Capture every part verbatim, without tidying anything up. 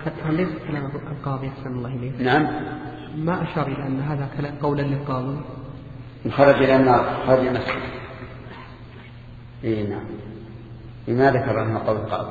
هل ليس كلام القاضي أحسن الله إليه؟ نعم. ما أشار إلى أن هذا كلام قولا للقاضي. خرج إلى النار خرج المسجد. إيه نعم. لما ذكر أنه قول القاضي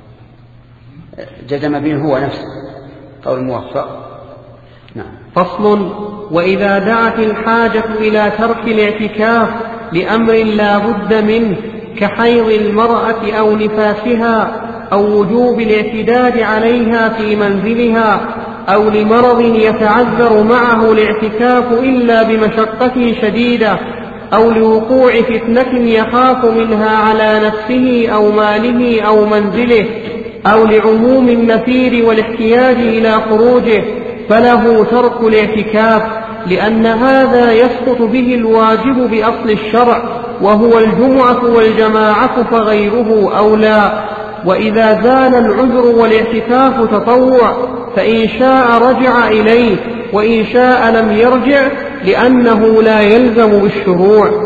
جزم به هو نفسه قول موفق. نعم. فصل. وإذا دعت الحاجة إلى ترك الاعتكاف لأمر لا بد منه كحيض المرأة أو نفاسها أو وجوب الاعتداد عليها في منزلها أو لمرض يتعذر معه الاعتكاف إلا بمشقة شديدة أو لوقوع فتنة يخاف منها على نفسه أو ماله أو منزله أو لعموم النفير والاحتياج إلى خروجه فله ترك الاعتكاف، لأن هذا يسقط به الواجب بأصل الشرع وهو الجمعة والجماعة فغيره أولى. وإذا زال العذر والاعتكاف تطوع فإن شاء رجع إليه وإن شاء لم يرجع لأنه لا يلزم بالشروع.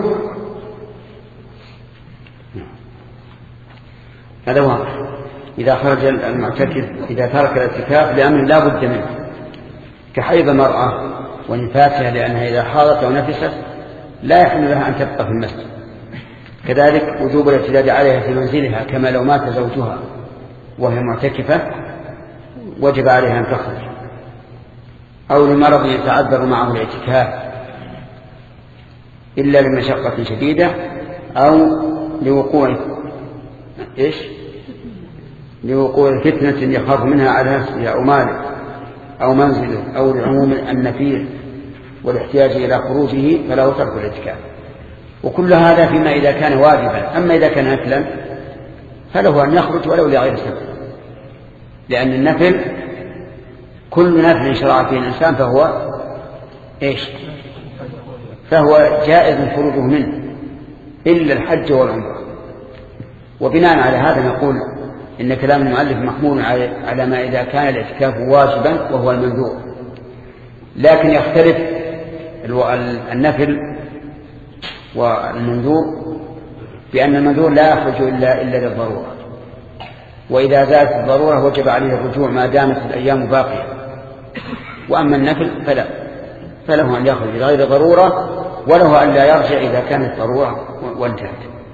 هذا واضح. إذا خرج المعتكف إذا ترك الاعتكاف لأمر لا بد منه كحيض مرأة ونفاسها لأنها إذا حاضت أو نفست لا يحل لها أن تبقى في المسجد، كذلك وجوب الاعتداد عليها في منزلها كما لو مات زوجها وهي معتكفة وجب عليها أن تخرج، أو لمرض يتعذر معه الاعتكاف إلا لمشقة شديدة أو لوقوع إيش لوقوع فتنة يخاف منها على نفسه أو ماله أو منزله أو لعموم النفير والاحتياج إلى خروجه فله ترك الاعتكاف. وكل هذا فيما إذا كان واجبا. أما إذا كان نفلا فله أن يخرج ولو لغير سبب، لأن النفل كل نفل شرع فيه الإنسان فهو إيش فهو جائز خروجه منه إلا الحج والعمرة. وبناء على هذا نقول إن كلام المؤلف محمول على ما إذا كان الاعتكاف واجبا وهو المندوب، لكن يختلف النفل والمندوب بأن المندوب لا يخرج إلا, إلا للضرورة، وإذا زالت الضرورة وجب عليه الرجوع ما دامت الأيام باقية. وأما النفل فلا فله أن يخرج لغير ضرورة وله أن لا يرجع إذا كانت ضرورة وانتهت.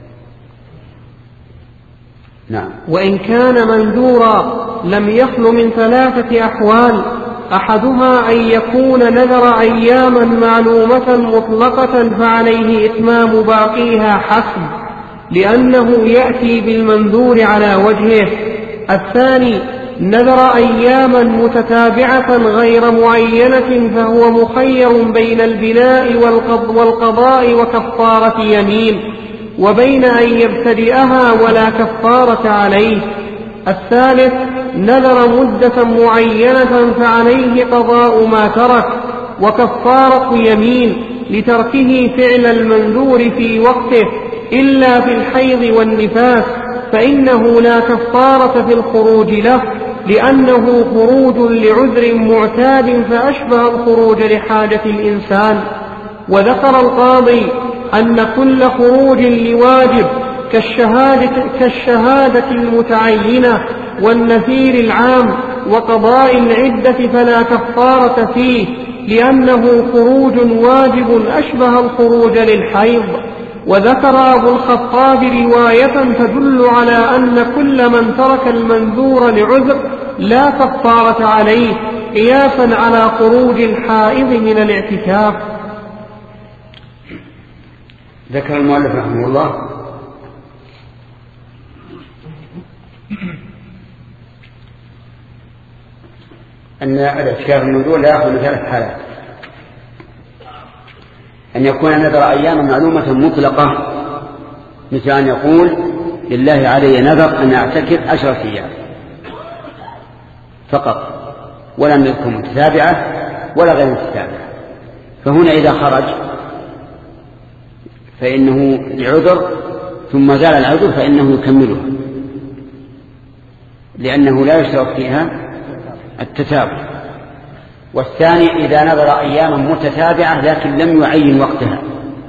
نعم. وإن كان مندورا لم يخل من ثلاثة أحوال: أحدها أن يكون نذر أياما معلومة مطلقة فعليه إتمام باقيها حسب لأنه يأتي بالمنذور على وجهه. الثاني نذر أياما متتابعة غير معينة فهو مخير بين البناء والقضاء وكفارة يمين، وبين أن يبتدئها ولا كفارة عليه. الثالث نذر مدة معينة فعليه قضاء ما ترك وكفارة يمين لتركه فعل المنذور في وقته إلا في الحيض والنفاس فإنه لا كفارة في الخروج له لأنه خروج لعذر معتاد فأشبه الخروج لحاجة الإنسان. وذكر القاضي أن كل خروج لواجب كالشهادة, كالشهادة المتعينة والنذير العام وقضاء العدة فلا كفارة فيه لأنه خروج واجب أشبه الخروج للحيض. وذكر أبو الخطاب رواية تدل على أن كل من ترك المنذور لعذر لا كفارة عليه قياسا على خروج الحائض من الاعتكاف. ذكر المؤلف رحمه الله أن الاعتكاف المنذور لا يأخذ من ثلاث حالات: أن يكون نذر أيام معلومة مطلقة مثل أن يقول لله علي نذر أن أعتكف عشرة أيام فقط ولم يذكر متتابعة ولا غير متتابعة، فهنا إذا خرج فإنه لعذر ثم زال العذر فإنه يكملها لأنه لا يشترط فيها التتابع. والثاني إذا نذر أياما متتابعة لكن لم يعين وقتها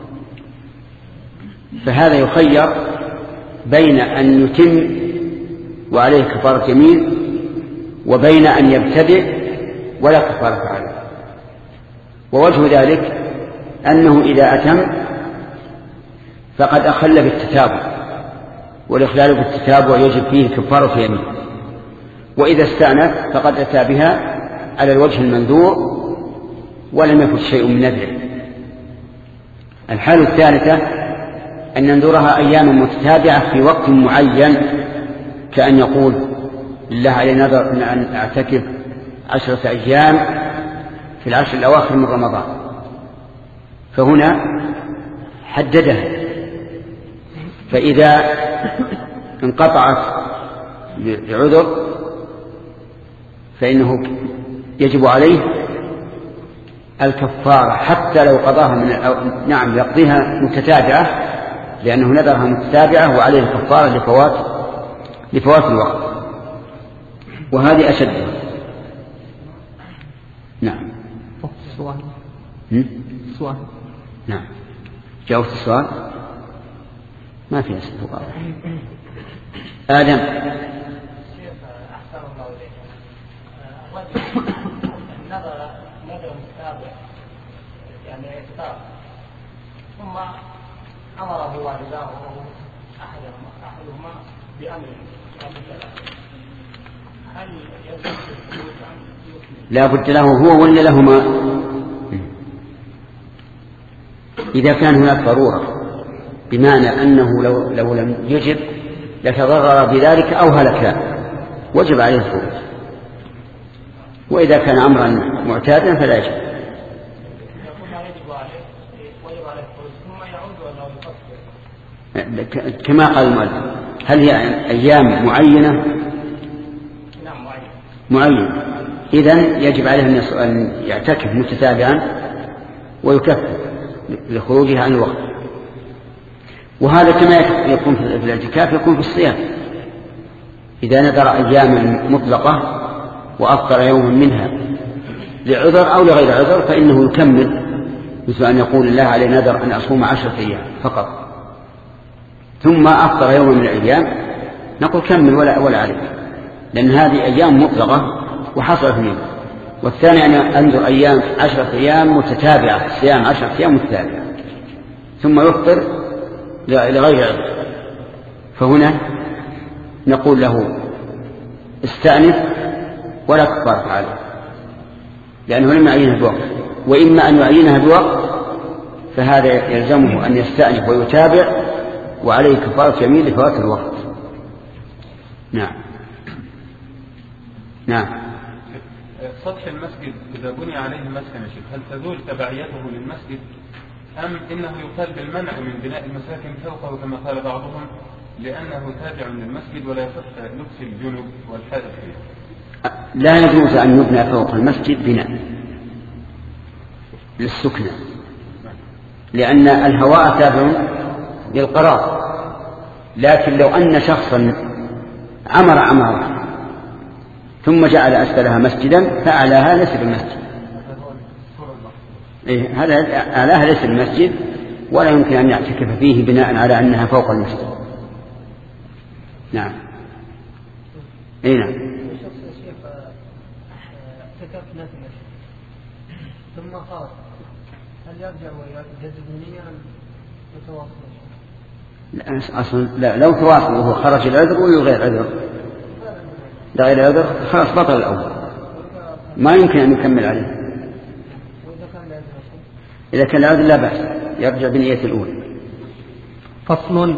فهذا يخير بين أن يتم وعليه كفارة يمين وبين أن يبتدئ ولا كفارة عليه. ووجه ذلك أنه إذا أتم فقد أخل بالتتابع، والإخلال بالتتابع يجب فيه كفارة يمين. وإذا استأنف فقد أتى بها على الوجه المنذور ولم يفت شيء من نذره. الحالة الثالثة أن ننذرها أياما متتابعة في وقت معين، كأن يقول لله علي نذر أن أعتكف عشرة أيام في العشر الأواخر من رمضان، فهنا حددها. فإذا انقطعت بعذر فإنه يجب عليه الكفارة حتى لو قضاها من الأو... نعم يقضيها متتابعة، لأنه نذرها متتابعة وعليه الكفارة لفوات لفوات الوقت، وهذه أشدها. نعم. السؤال. السؤال. نعم. جاوبت السؤال؟ ما في سؤال. آدم. نظر نظر متابع يعني اعتقاد ثم امره والداه احدهما احدهما بامر هل يلزم لا بد له هو ولا لهما؟ إذا كان هناك ضرورة بمعنى أنه لو, لو لم يجب لتضرر بذلك أو هلك وجب عليه الخروج، وإذا كان أمرا معتادا فلا يجب. كما قال المؤلف، هل هي أيام معينة؟ معينة. إذن يجب عليه أن يعتكف متتابعا ويكفر لخروجها عن الوقت. وهذا كما يكون في الاعتكاف يكون في الصيام، إذا نذر أيام مطلقة وأفطر يوما منها لعذر أو لغير عذر فإنه يكمل، مثل أن يقول الله عليه نذر أن أصوم عشرة أيام فقط ثم أفطر يوما من الأيام نقول كمل ولا, ولا عليك، لأن هذه أيام مطلقة وحصل في اليوم. والثاني أن أنذر أيام عشرة أيام متتابعة، صيام عشرة أيام متتابعة ثم يفطر لغير عذر، فهنا نقول له استأنف ولا كفارة عليه، لأنه لم يعينها بوقت. وإما أن يعينها بوقت فهذا يلزمه أن يستأنف ويتابع وعليه كفارة يمين لفوات الوقت. نعم. نعم. سطح المسجد إذا بني عليه مسكن هل تزول تبعيته للمسجد أم إنه يقال بالمنع من بناء المساكن فوقه كما قال بعضهم لأنه تابع للمسجد ولا يصح لبس الجنب والحادث فيه؟ لا يجوز أن يبنى فوق المسجد بناء للسكنة، لأن الهواء تابع للقرار. لكن لو أن شخصا عمر عمارة ثم جعل أسفلها مسجدا فأعلاها ليس بالمسجد، إيه هذا أعلاها ليس بالمسجد ولا يمكن أن يعتكف فيه بناء على أنها فوق المسجد. نعم. إيه نعم. ثم خرج هل يرجع ويجدد نية أم يتواصل؟ لا أصلا لا، لو تواصل وهو خرج العذر ويغير عذر لا غير عذر خلاص بطل الأول، ما يمكن أن يكمل عليه. إذا كان العذر لا بأس يرجع بنية الأولى. فصل.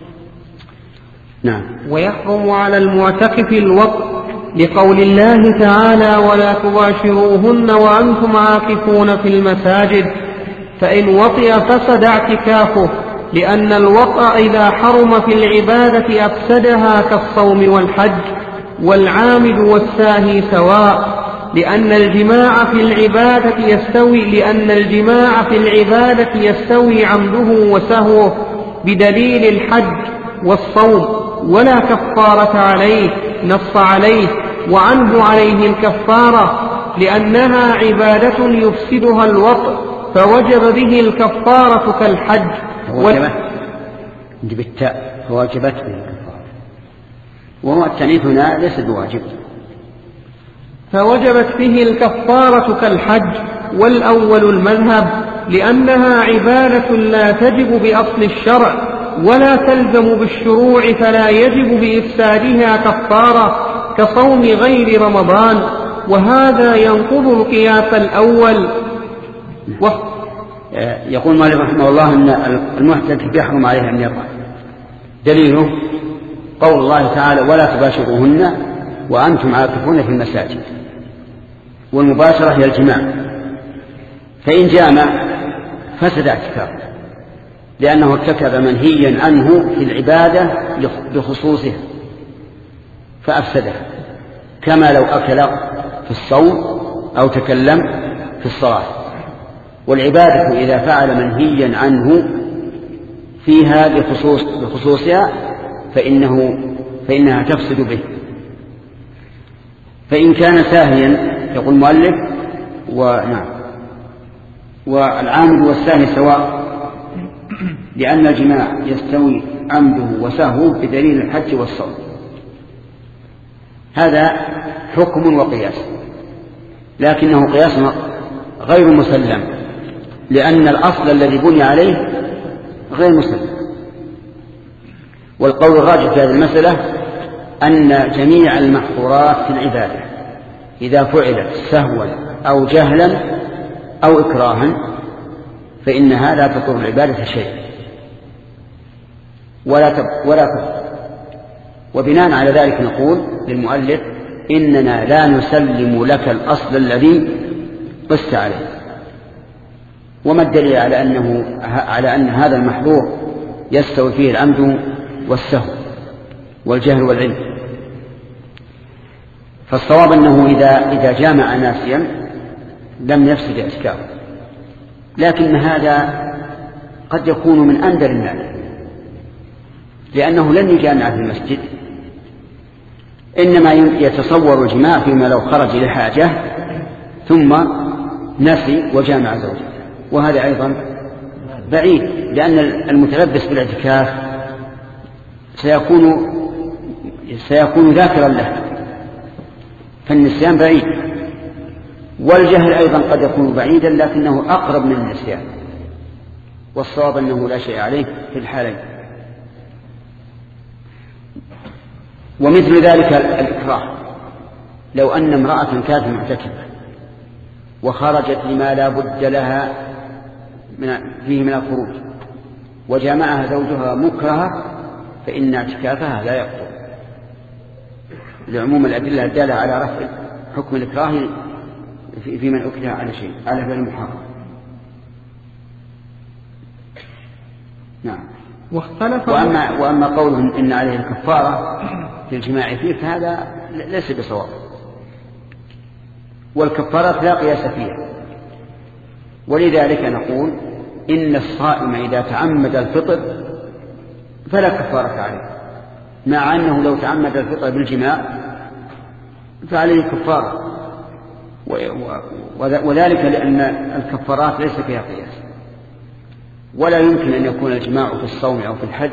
نعم. ويحرم على المعتكف الوطء لقول الله تعالى ولا تباشروهن وأنتم عاكفون في المساجد، فإن وطئ فسد اعتكافه، لأن الوطأ إذا حرم في العبادة أفسدها كالصوم والحج، والعامد والساهي سواء، لأن الجماع في العبادة يستوي لأن الجماع في العبادة يستوي عمده وسهوه بدليل الحج والصوم، ولا كفارة عليه نص عليه، وعنه عليه الكفارة لأنها عبادة يفسدها الوطء فوجب به الكفارة كالحج. وجبت بالتاء فوجبت به الكفارة، وهو التعنيف هنا ليس بواجب فوجبت فيه الكفارة كالحج، والأول المذهب، لأنها عبادة لا تجب بأصل الشرع ولا تلزم بالشروع، فلا يجب بإفسادها كفارة كصوم غير رمضان، وهذا ينقض القياس الأول. و... يقول مالك رحمه الله أن المحدث يحرم عليه أن يطأ، دليله قول الله تعالى ولا تباشروهن وأنتم عاكفون في المساجد، والمباشرة هي الجماع، فإن جامع فسد اعتكافه لأنه ارتكب منهيا عنه في العبادة بخصوصها فأفسدها، كما لو أكل في الصوم أو تكلم في الصلاة. والعبادة إذا فعل منهيا عنه فيها بخصوص بخصوصها فإنه فإنها تفسد به. فإن كان ساهيا يقول المؤلف ونعم والعامد والساهي سواء، لأن الجماع يستوي عمده وسهوه بدليل الحج والصوم. هذا حكم وقياس، لكنه قياس غير مسلم، لأن الأصل الذي بني عليه غير مسلم. والقول الراجح في هذه المسألة أن جميع المحظورات في العبادة إذا فعلت سهوا أو جهلا أو إكراها فإنها لا تضر العبادة شيئا ولا تب ولا تب. وبناء على ذلك نقول للمؤلف إننا لا نسلم لك الأصل الذي قست عليه. وما الدليل على أنه على أن هذا المحظور يستوي فيه العمد والسهو والجهل والعلم؟ فالصواب أنه إذا إذا جامع ناسيا لم يفسد اعتكافه، لكن هذا قد يكون من أندر الناس، لأنه لن يجامع في المسجد، إنما يتصور الجماع فيما لو خرج لحاجة ثم نسي وجامع زوجته، وهذا أيضا بعيد، لأن المتلبس بالاعتكاف سيكون سيكون ذاكرا له، فالنسيان بعيد، والجهل أيضا قد يكون بعيدا لكنه أقرب من النسيان، والصواب أنه لا شيء عليه في الحالين. ومثل ذلك الإكراه، لو أن امرأة كانت معتكفة وخرجت لما لا بد لها من فيه من الخروج وجامعها زوجها مكرهة فإن اعتكافها لا يقبل، لعموم الأدلة الدالة على رفع حكم الإكراه في من أكره على شيء على فعل المحرم. نعم. واختلف وأما, وأما قولهم إن عليه الكفارة في الجماع فيه فهذا ليس بصواب، والكفارات لا قياس فيها، ولذلك نقول إن الصائم إذا تعمد الفطر فلا كفارة عليه، مع أنه لو تعمد الفطر بالجماع فعليه كفارة، وذلك لأن الكفارات ليس فيها قياس، ولا يمكن أن يكون الجماع في الصوم أو في الحج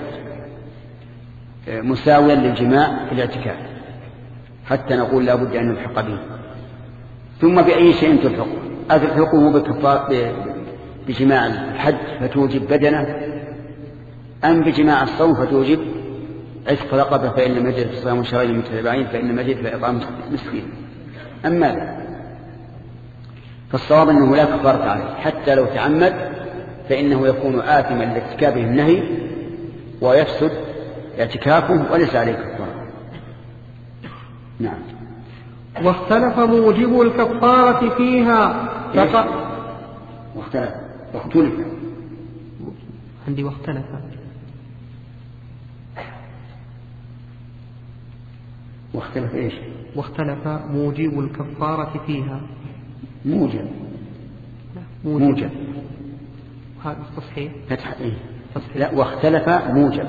مساويا للجماع في الاعتكاف حتى نقول لا بد أن نلحق به. ثم بأي شيء تلحقه؟ أتلحقه بجماع الحج فتوجب بدنه، أم بجماع الصوم فتوجب عتق رقبة فإن لم يجد فصيام شهرين متتابعين فإن لم يجد فإطعام مسكين؟ أم ماذا؟ فالصواب أنه لا كفارة عليه، حتى لو تعمد فإنه يكون آثما لارتكابه النهي ويفسد اعتكافه وليس عليه كفارة. نعم. واختلف موجب الكفارة فيها فقط. واختلف واختلف عندي واختلف واختلف إيش؟ واختلف موجب الكفارة فيها. موجب موجب, موجب. هذا تصحيح فتح إيه؟ تصحيح. لا واختلف موجب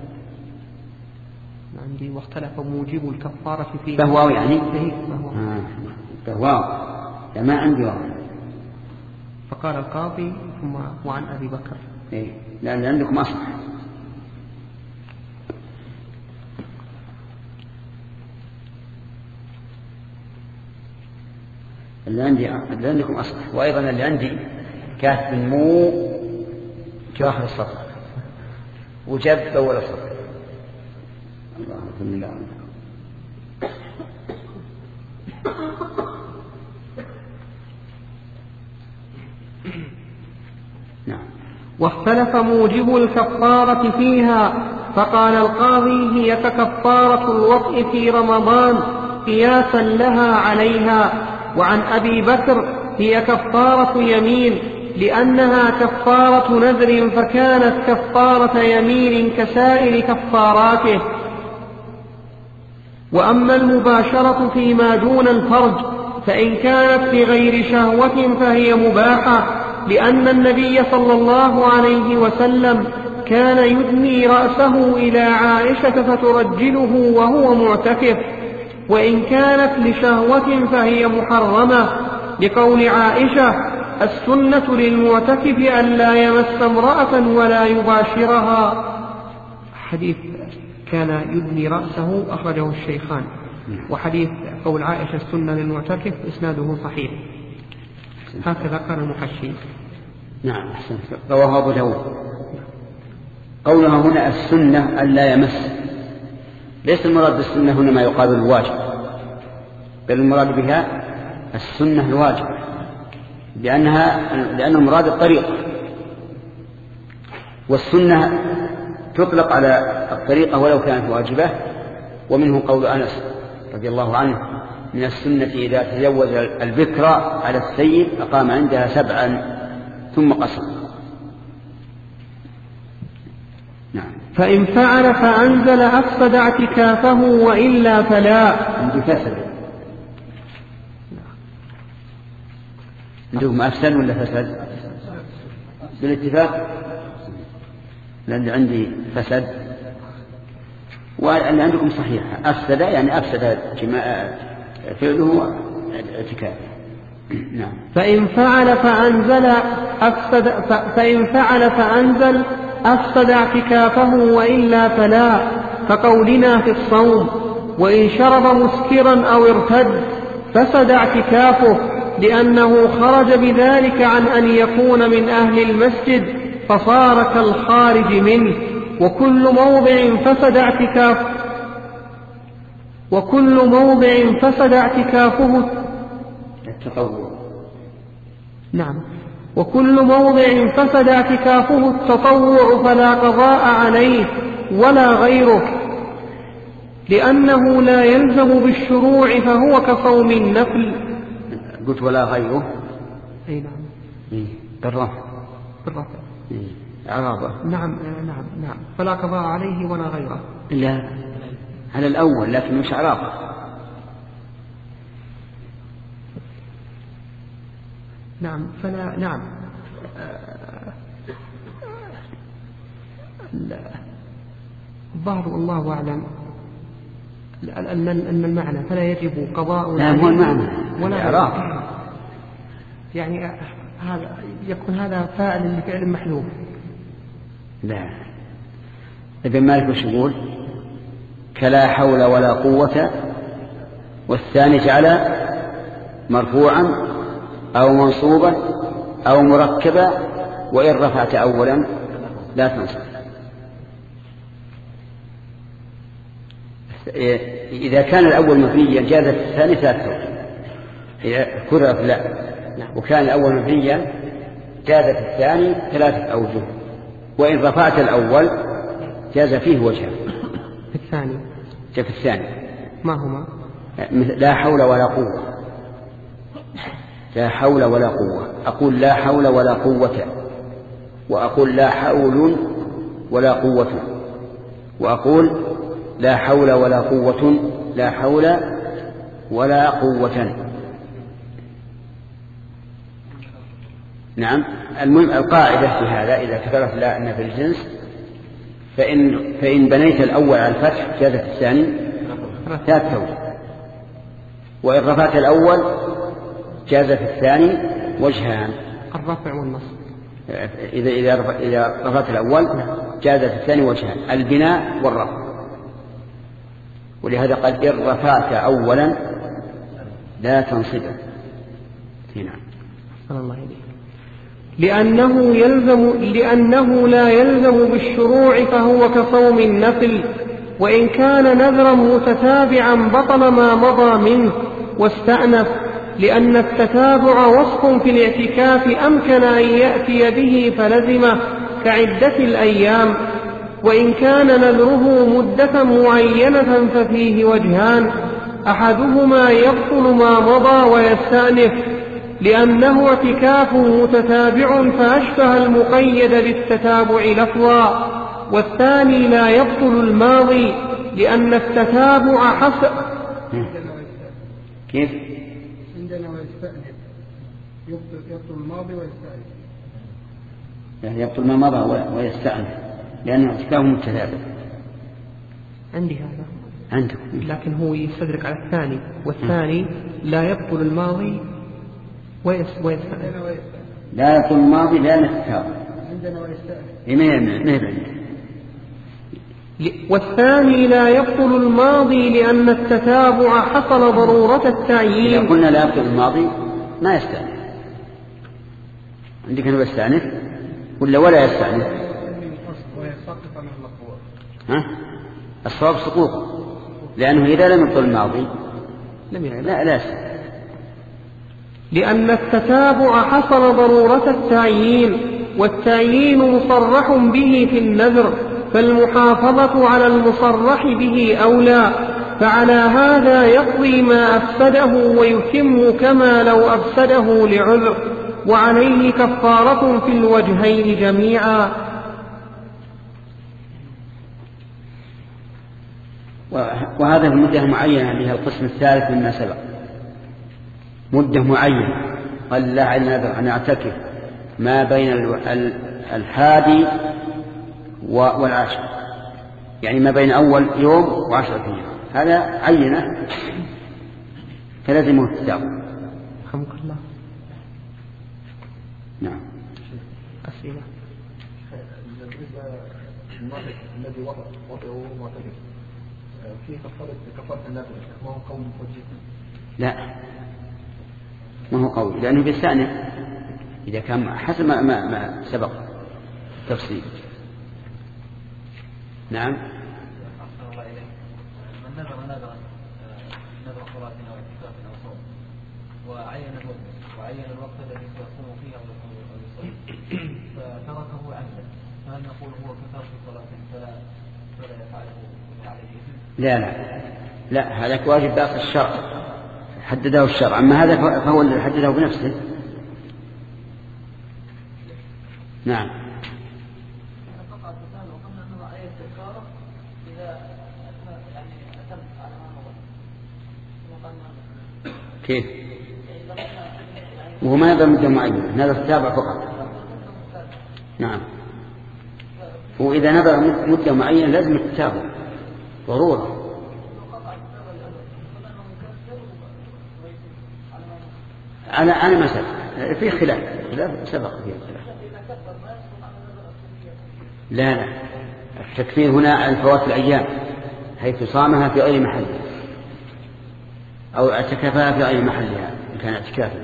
عندي واختلف موجب الكفارة فيها. فهو يعني فهو آه. فهو لا ما عندي واو. فقال القاضي ثم وعن أبي بكر. إيه لأن عندكم أصح. اللي عندي اللي عندكم أصح. وأيضا اللي عندي كاتب مو في آخر السطر وجب أول السطر. الله أكبر. نعم. واختلف موجب الكفارة فيها، فقال القاضي هي ككفارة الوطء في رمضان قياسا لها عليها. وعن أبي بكر هي كفارة يمين لأنها كفارة نذر فكانت كفارة يمين كسائر كفاراته. وأما المباشرة فيما دون الفرج فإن كانت لغير شهوة فهي مباحة، لأن النبي صلى الله عليه وسلم كان يدني رأسه إلى عائشة فترجله وهو معتكف. وإن كانت لشهوة فهي محرمة، لقول عائشة: السنة للمعتكف ألا يمس امرأة ولا يباشرها. حديث كان يدني رأسه أخرجه الشيخان. وحديث قول عائشة السنة للمعتكف إسناده صحيح، هكذا قال المحشي. نعم أحسنت. رواه أبو داود. قولها هنا السنة ألا يمس، ليس المراد بالسنة هنا ما يقابل الواجب، بل المراد بها السنة الواجب، لأنها لأن المراد الطريق، والسنة تطلق على الطريقة ولو كانت واجبة. ومنه قول أنس رضي الله عنه: من السنة إذا تزوج البكر على السيد أقام عندها سبعا ثم قصر. نعم. فإن فعل فأنزل أفسد اعتكافه وإلا فلا. عندي فسد. عندكم أفسد ولا فسد؟ بالاتفاق لأن عندي فسد، واللي عندكم صحيح أفسد، يعني أفسد فعله اعتكافه. نعم. فإن فعل فأنزل أفسد فإن فعل فأنزل أفسد اعتكافه وإلا فلا، كقولنا في الصوم: وإن شرب مسكرا أو ارتد فسد اعتكافه، لأنه خرج بذلك عن أن يكون من أهل المسجد فصار كالخارج منه. وكل موضع فسد اعتكافه وكل موضع فسد اعتكافه التطوع. نعم. وكل موضع فسد اعتكافه التطوع فلا قضاء عليه ولا غيره، لأنه لا يلزم بالشروع فهو كصوم النفل. قلت ولا غيره. أي نعم. بالرفع. بالرفع. عرابة. نعم نعم نعم. فلا قضاء عليه ولا غيره. لا على الأول، لكن مش عرابة. نعم فلا نعم الظاهر والله أعلم أن المعنى فلا يجب قضاء. لا مو المعنى ولا عرابة، يعني هذا يكون هذا فاعل لفعل محذوف. لا ابن مالك وش يقول؟ كلا حول ولا قوة، والثاني جعل مرفوعا أو منصوبا أو مركبا، وإن رفعت أولا لا تنصب. إذا كان الأول مبنيا جاز في الثاني ثلاث توجه، إذا كرر لا، وكان الأول مبنيا جاز في الثاني ثلاثة أوجه، وإن رفعت الأول جاز فيه وجهه. في الثاني في الثاني ما هما؟ لا حول ولا قوة. لا حول ولا قوة، أقول لا حول ولا قوة، وأقول لا حول ولا قوة، وأقول لا حول ولا قوة، لا حول ولا قوة. نعم. المهم القاعدة في هذا إذا كثرت لا أن في الجنس، فإن, فإن بنيت الأول على الفتح جازت الثاني ثلاث توجه، وإن رفعت الأول جاز في الثاني وجهان، الرفع والنصب. إذا إذا إذا رفعت الأول جاز في الثاني وجهان، البناء والرفع. ولهذا قال إن رفعت أولا لا تنصبه، هنا. صلى الله عليه. لأنه يلزم لأنه لا يلزم بالشروع فهو كصوم النفل، وإن كان نذرا متتابعا بطل ما مضى منه واستأنف، لأن التتابع وصف في الاعتكاف أمكن أن يأتي به فلزمه كعدة الأيام. وإن كان نذره مدة معينة ففيه وجهان، أحدهما يبطل ما مضى ويستأنف لأنه اعتكاف متتابع فأشبه المقيد بالتتابع لفظا، والثاني لا يبطل الماضي لأن التتابع حسب. كيف؟ عندنا ويستأنف يبطل الماضي ويستأنف، يعني يبطل ما مضى ويستأنف لأنه اعتكاف متتابع. عندي هذا عندكم، لكن هو يستدرك على الثاني، والثاني لا يبطل الماضي ويستأنف. لا يبطل الماضي لأن التتابع عندنا ويستأنف. إيه والثاني لا يبطل الماضي لأن التتابع حصل ضرورة التعيين. إذا قلنا لا يبطل الماضي ما يستأنف. عندك أنه يستأنف ولا ولا يستأنف؟ ها؟ الصواب سقوط، لأنه إذا لم يبطل الماضي لم يعلم. لا لا يستأنف. لأن التتابع حصل ضرورة التعيين، والتعيين مصرح به في النذر، فالمحافظة على المصرح به أولى، فعلى هذا يقضي ما أفسده ويتم كما لو أفسده لعذر، وعليه كفارة في الوجهين جميعا. وهذا المدة معينة اللي هي القسم الثالث مما سبق، مدة معينة قال الله عز وجل أن يعتكف ما بين الحادي والعاشر، يعني ما بين أول يوم وعشرة أيام، هذا عينة فلازمه التتابع. رحمك الله. نعم. أسئلة. المعتكف الذي وضعه معتكف في كفارة كفارة النذر ما هو قول متوجه؟ لا ما هو قول، لأنه بيستأنف إذا كان حسب ما, ما, ما سبق التفصيل. نعم. من نذر نذرا نذر صلاة أو اعتكاف أو صوم وعين الوقت وعين الوقت الذي سيصوم فيه أو يصلي فتركه عمدا، فهل نقول هو كفار في صلاة فلا فلا يفعله عليه؟ لا لا لا، هذا واجب باقي الشرع حدده الشرع، أما هذا فهو اللي حدده بنفسه. نعم. كيف؟ وهو ما نذر مدة معينة، نذر تتابع فقط. نعم. وإذا نذر مدة معينة لازم التتابع ضرورة. أنا أنا مثلا في خلاف لا سبق فيه خلاف. لا لا، التكفير هنا عن فوات الأيام حيث صامها في غير محلها أو اعتكفها في غير محلها إن كان اعتكافا،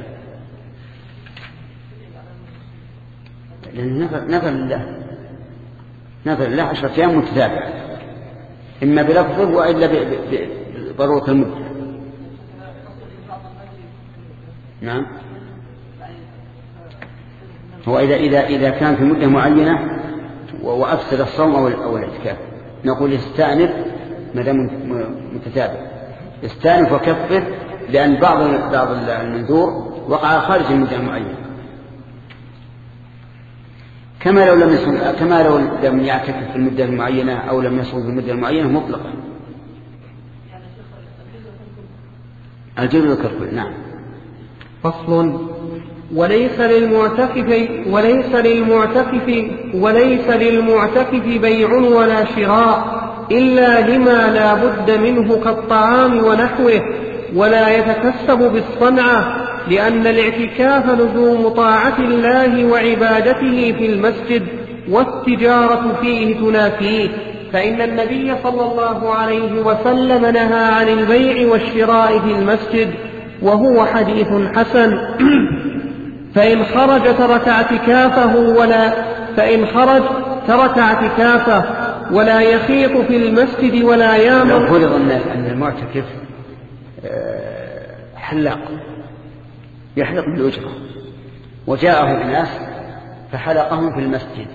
لأن نذر نذر لله نذر لله عشرة أيام متتابعة، إما بلفظه وإلا بضرورة المدة. نعم. هو إذا إذا إذا كان في مدة معينة وأفسد الصوم أو أو الاعتكاف نقول استأنف ما دام متتابع، استأنف وكفر، لأن بعض بعض المنذور وقع خارج المدة المعينة، كما لو لم يصوم كما لو لم يعتكف في المدة المعينة أو لم يصوم في المدة المعينة مطلقا. الجر كالكل. نعم. فصل. وليس للمعتكف وليس للمعتكف وليس للمعتكف بيع ولا شراء إلا لما لا بد منه كالطعام ونحوه، ولا يتكسب بالصنعة، لأن الاعتكاف لزوم طاعة الله وعبادته في المسجد، والتجارة فيه تنافيه، فإن النبي صلى الله عليه وسلم نهى عن البيع والشراء في المسجد، وهو حديث حسن. فإن خرج ترك اعتكافه ولا فإن خرج ترك اعتكافه ولا يخيط في المسجد ولا يامر. لو فرض أن المعتكف حلاق يحلق بالأجرة وجاءه الناس فحلقهم في المسجد،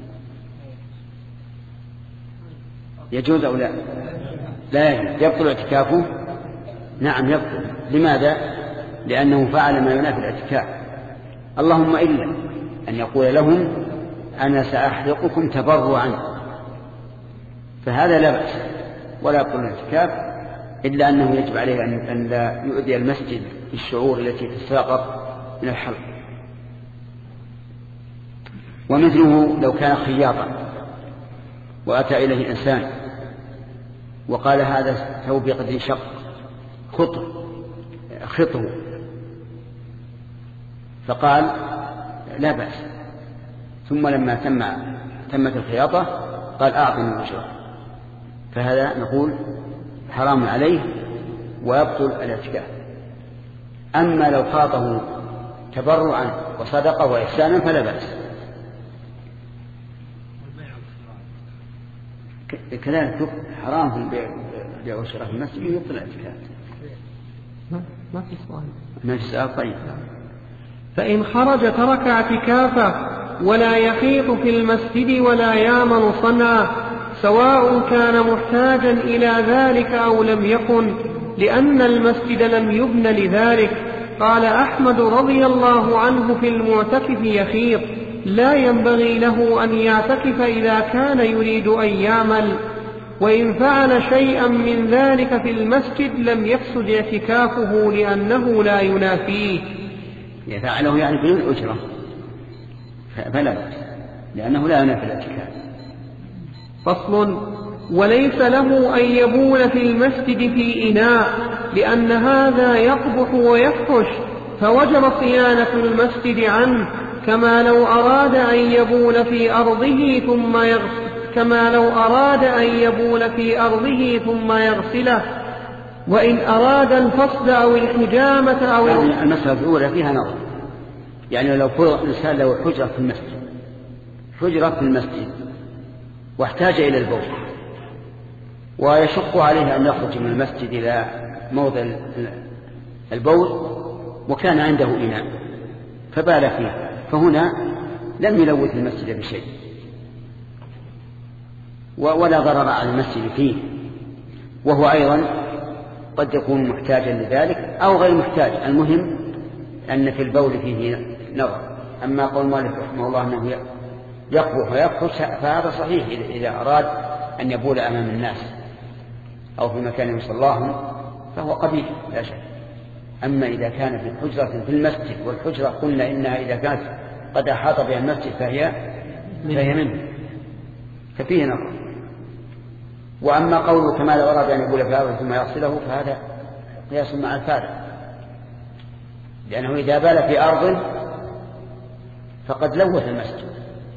يجوز أو لا؟ لا يجوز. يبطل اعتكافه؟ نعم يبطل. لماذا؟ لأنه فعل ما ينافي الاعتكاف. اللهم إلا أن يقول لهم أنا سأحلقكم تبرعا، فهذا لا بأس ولا يبطل الاعتكاف، إلا أنه يجب عليه أن لا يؤذي المسجد بالشعور التي تتساقط من الحلق. ومثله لو كان خياطا وأتى إليه إنسان وقال هذا ثوب قد انشق خطه خطه فقال لا بأس، ثم لما تم تمت الخياطة قال أعطني الأجرة، فهذا نقول حرام عليه ويبطل الاعتكاف. أما لو خاطه تبرعا وصدقة وإحسانا فلا بأس. كذلك حرام في البيع والشراء في المسجد يبطل الاعتكاف. ما في سؤال. ما في سؤال. طيب. فإن خرج ترك اعتكافه ولا يخيط في المسجد ولا يامن صنعا، سواء كان محتاجا إلى ذلك أو لم يكن، لأن المسجد لم يبن لذلك. قال أحمد رضي الله عنه في المعتكف يخيط لا ينبغي له أن يعتكف إذا كان يريد أن يعمل، وإن فعل شيئا من ذلك في المسجد لم يفسد اعتكافه لأنه لا ينافيه. يفعله يعني بدون أجرة فلا بأس لأنه لا ينافي الاعتكاف. فصل. وليس له أن يبول في المسجد في إناء، لأن هذا يقبح ويفحش، فوجب صيانة المسجد عنه، كما لو أراد أن يبول في أرضه ثم يغسل كما لو أراد أن يبول في أرضه ثم يغسله. وإن أراد الفصل أو الحجامة أو يعني المسألة الأولى فيها نظر، يعني لو فرض الإنسان له حجرة في المسجد حجرة في المسجد واحتاج إلى البول ويشق عليه أن يخرج من المسجد إلى موضع البول وكان عنده إناء فبال فيه، فهنا لم يلوث المسجد بشيء ولا ضرر على المسجد فيه، وهو أيضا قد يكون محتاجا لذلك أو غير محتاج. المهم أن في البول فيه نظر. أما قول مالك رحمه الله أنه يقبح ويفحش فهذا صحيح إذا أراد أن يبول أمام الناس أو في مكان يصلاهم فهو قبيح لا شك. أما إذا كان في حجرة في المسجد، والحجرة قلنا إنها إذا كانت قد أحاط بها المسجد فهي فهي منه، ففيه نظر. وأما قوله كما لو أراد أن يبول في أرضه ثم يغسله فهذا قياس مع الفارق، لأنه إذا بال في أرض فقد لوث المسجد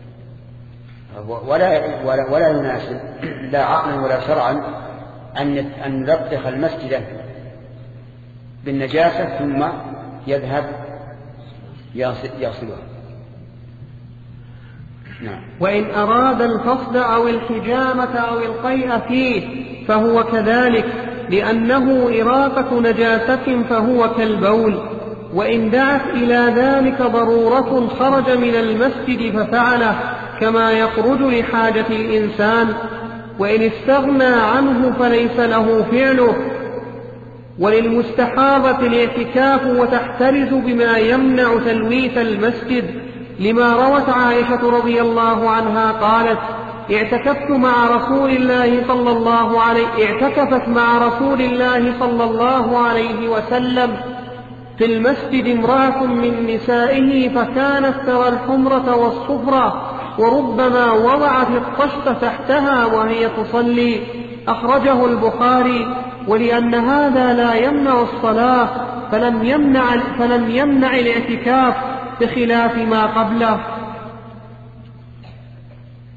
ولا, ولا, ولا يناسب لا عقلا ولا شرعا أن أن نلطخ المسجد بالنجاسة ثم يذهب يغسلها. نعم. وإن أراد الفصل أو الحجامة أو القيء فيه فهو كذلك، لأنه إراقة نجاسة فهو كالبول. وإن دعت إلى ذلك ضرورة خرج من المسجد ففعله، كما يخرج لحاجة الإنسان. وإن استغنى عنه فليس له فعله. وللمستحاضة الاعتكاف وتحترز بما يمنع تلويث المسجد، لما روت عائشة رضي الله عنها قالت: اعتكفت مع رسول الله صلى الله عليه اعتكفت مع رسول الله صلى الله عليه وسلم في المسجد امرأة من نسائه، فكانت ترى الحمرة والصفرة، وربما وضعت الطشت تحتها وهي تصلي. أخرجه البخاري. ولأن هذا لا يمنع الصلاة فلم يمنع, فلم يمنع الاعتكاف بخلاف ما قبله.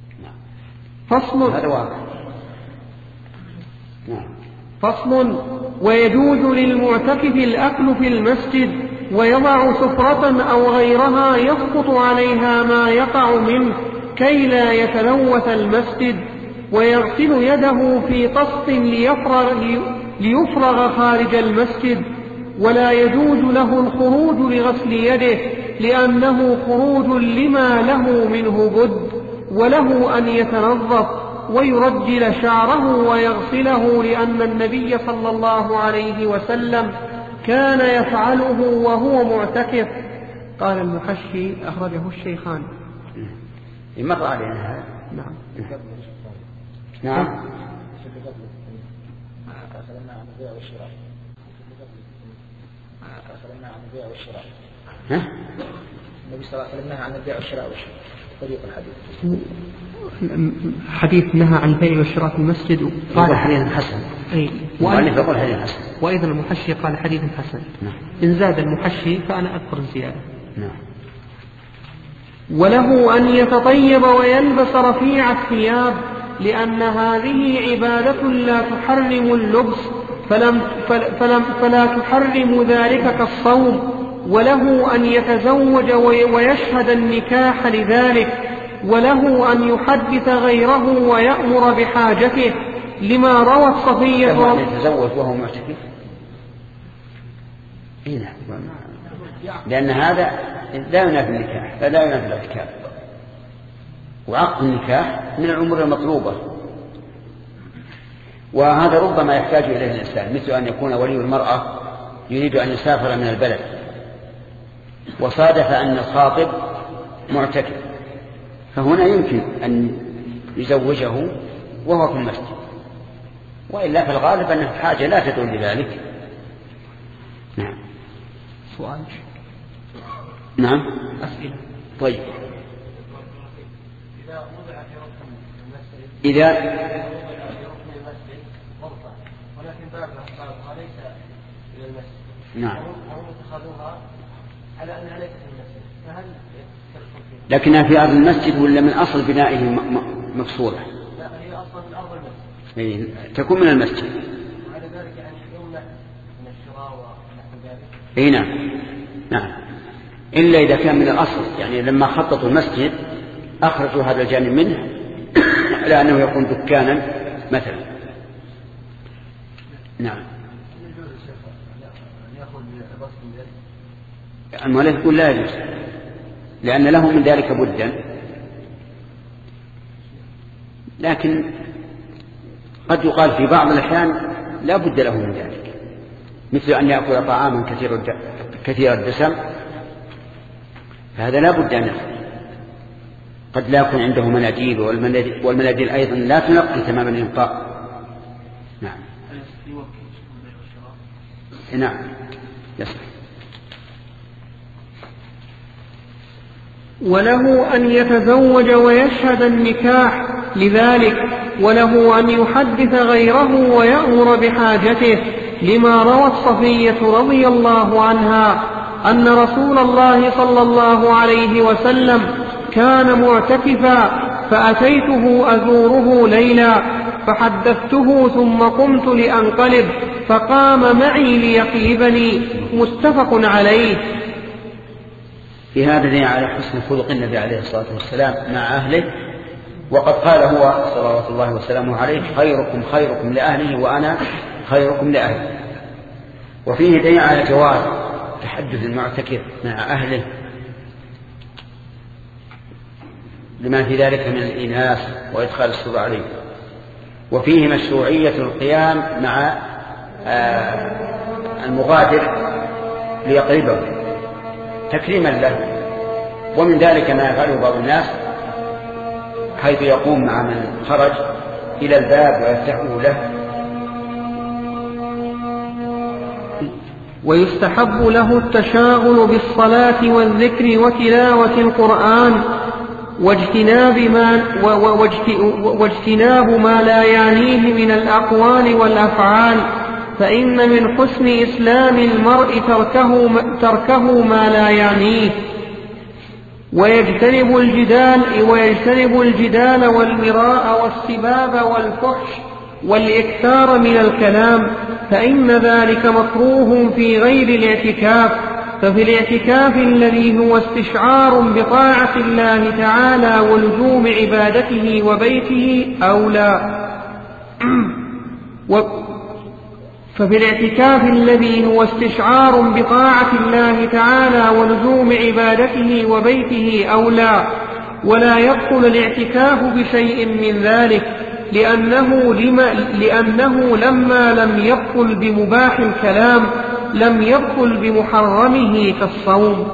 فصل. فصل. ويجوز للمعتكف الأكل في المسجد، ويضع سفرة أو غيرها يسقط عليها ما يقع منه كي لا يتلوث المسجد، ويغسل يده في طست ليفرغ, ليفرغ خارج المسجد. ولا يجوز له الخروج لغسل يده لأنه خروج لما له منه بد، وله أن يتنظف ويرجل شعره ويغسله، لأن النبي صلى الله عليه وسلم كان يفعله وهو معتكف. قال المحشي أخرجه الشيخان. مر علينا هذا. نعم. نعم. تكلمنا عن البيع والشراء. تكلمنا عن البيع والشراء. ها؟ النبي صلى الله عليه وسلم نهى عن البيع والشراء طريق الحديث. حديث نهى عن البيع والشراء في المسجد قال حديث حسن. أي. وألف يقول حديث حسن. وأيضا المحشي قال حديث حسن. نعم. إن زاد المحشي فأنا أذكر الزيادة. نعم. وله أن يتطيب ويلبس رفيع الثياب، لأن هذه عبادة لا تحرم اللبس، فلم فلم فلا تحرم ذلك كالصوم. وله أن يتزوج ويشهد النكاح لذلك، وله أن يحدث غيره ويأمر بحاجته، لما روت صفية له أن يتزوج وهو معتكف. إيه، لأن هذا لا ينافي النكاح، لا ينافي الاعتكاف. وعقد النكاح من الأمور المطلوبة، وهذا ربما يحتاج إليه الإنسان، مثل أن يكون ولي المرأة يريد أن يسافر من البلد، وصادف أن الخاطب معتكف، فهنا يمكن أن يزوجه وهو في المسجد، وإلا في الغالب أن الحاجة لا تدل لذلك. نعم. سؤال. نعم. أسئلة. طيب. إذا وضع في ركن المسجد إذا وضع في ركن المسجد غرفة، ولكن بابها ليس إلى المسجد. نعم. هم اتخذوها على أنها ليست في المسجد، فهل تدخل فيها؟ لكنها في أرض المسجد ولا من أصل بنائه مفصولة؟ لا، هي أصلا من أرض المسجد. أي تكون من المسجد. وعلى ذلك يعني يمنع من الشراء ونحو ذلك. أي نعم. نعم. إلا إذا كان من الأصل، يعني لما خططوا المسجد أخرجوا هذا الجانب منه على أنه يكون دكانا مثلا. نعم. المؤلف يقول لا يجوز، لأن له من ذلك بدا، لكن قد يقال في بعض الأحيان لا بد له من ذلك، مثل أن يأكل طعاما كثير الدسم، هذا لا بد أن يأكل. قد لا يكون عنده مناديل، والمناديل أيضا لا تنقي تمام الإنقاء. نعم. نعم. يصح. وله أن يتزوج ويشهد النكاح لذلك، وله أن يحدث غيره ويأمر بحاجته، لما روت صفية رضي الله عنها أن رسول الله صلى الله عليه وسلم كان معتكفا، فأتيته أزوره ليلا فحدثته ثم قمت لأنقلب فقام معي ليقلبني. متفق عليه. في هذا دليل على حسن خلق النبي عليه الصلاة والسلام مع أهله، وقد قال هو صلوات الله وسلامه عليه: خيركم خيركم لأهله وأنا خيركم لأهلي. وفيه دليل على جواز تحدث المعتكف مع أهله لما في ذلك من الإناث وإدخال السرور عليه. وفيه مشروعية القيام مع المغادر ليقربه تكريما له. ومن ذلك ما يفعله بعض الناس، حيث يقوم مع من خرج إلى الباب ويفتحه له. ويستحب له التشاغل بالصلاة والذكر وتلاوة القرآن واجتناب ما, واجتناب ما لا يعنيه من الأقوال والأفعال، فإن من حسن إسلام المرء تركه, تركه ما لا يعنيه. ويجتنب الجدال, ويجتنب الجدال والمراء والسباب والفحش والإكثار من الكلام، فإن ذلك مكروه في غير الاعتكاف. ففي الاعتكاف الذي هو استشعار بطاعة الله تعالى ولزوم عبادته وبيته أولى و ففي الاعتكاف الذي هو استشعار بطاعة الله تعالى ولزوم عبادته وبيته أولى، ولا يبطل الاعتكاف بشيء من ذلك، لأنه, لما لأنه لما لم يبطل بمباح الكلام لم يبطل بمحرمه كالصوم.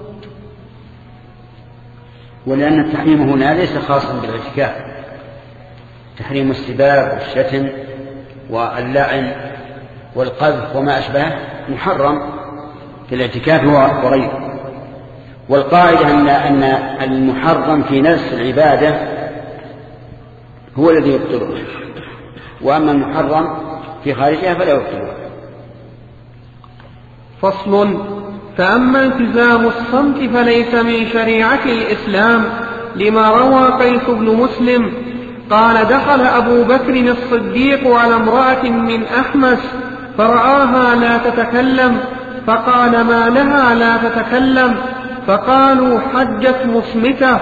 ولأن التحريم هنا ليس خاصا بالاعتكاف، تحريم السباب والشتم واللعن والقذف وما أشبهه محرم في الاعتكاف وغيره. والقاعدة أن أن المحرم في نفس العبادة هو الذي يبطله، وأما المحرم في خارجها فلا يبطله. فصل. فأما التزام الصمت فليس من شريعة الإسلام، لما روى قيس بن مسلم قال: دخل أبو بكر الصديق على امرأة من أحمس فرآها لا تتكلم، فقال: ما لها لا تتكلم؟ فقالوا: حجت مصمتة.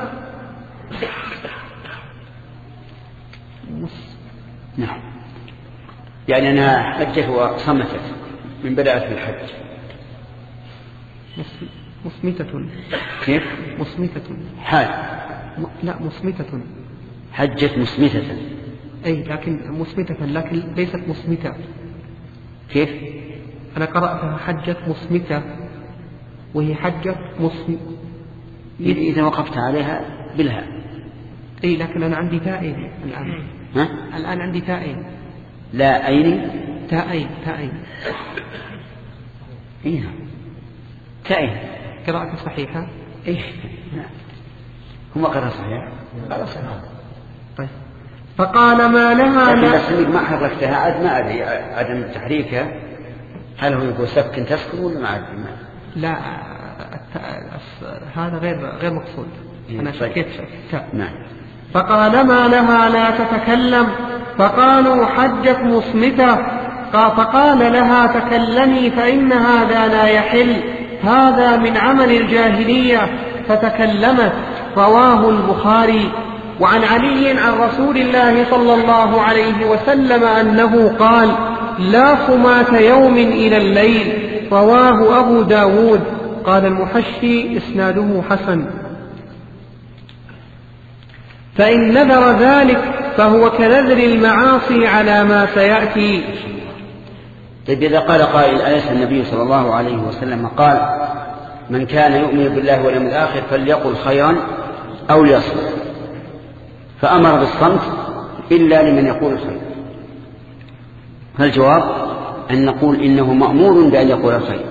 نعم، يعني أنها حجت وصمتت من بدأت في الحج. مصمتة. كيف؟ مصمتة. حال م... لا مصمتة. حجت مصمتة. أي لكن مصمتة، لكن ليست مصمتة. كيف؟ أنا قرأتها حجت مصمتة وهي حجت مصمتة. إذا وقفت عليها بالها. أي لكن أنا عندي تائين الآن. ها؟ الآن عندي تائين. لا أين؟ تائين تائين. إيه تائين. قراءة صحيحة. إيه نعم. هم قراءة صحيحة. قراءة صحيحة. طيب. فقال: ما لها لكن لا. بس ما حركتها عاد ما أدري عدم تحريكها هل هو يقول سكن تسكن ولا ما أدري ما. لا هذا غير غير مقصود. أنا شكيت شك. نعم. فقال: ما لها لا تتكلم؟ فقالوا: حجت مصمتة. فقال لها: تكلمي فإن هذا لا يحل، هذا من عمل الجاهلية. فتكلمت. رواه البخاري. وعن علي عن رسول الله صلى الله عليه وسلم أنه قال: لا صمات يوم إلى الليل. رواه أبو داود. قال المحشي: إسناده حسن. فإن نذر ذلك فهو كنذر المعاصي على ما سيأتي. طيب إذا قال قائل: أليس النبي صلى الله عليه وسلم قال: من كان يؤمن بالله واليوم الآخر فليقل خيرا أو ليصمت، فأمر بالصمت إلا لمن يقول الخير؟ فالجواب أن نقول إنه مأمور بأن يقول الخير،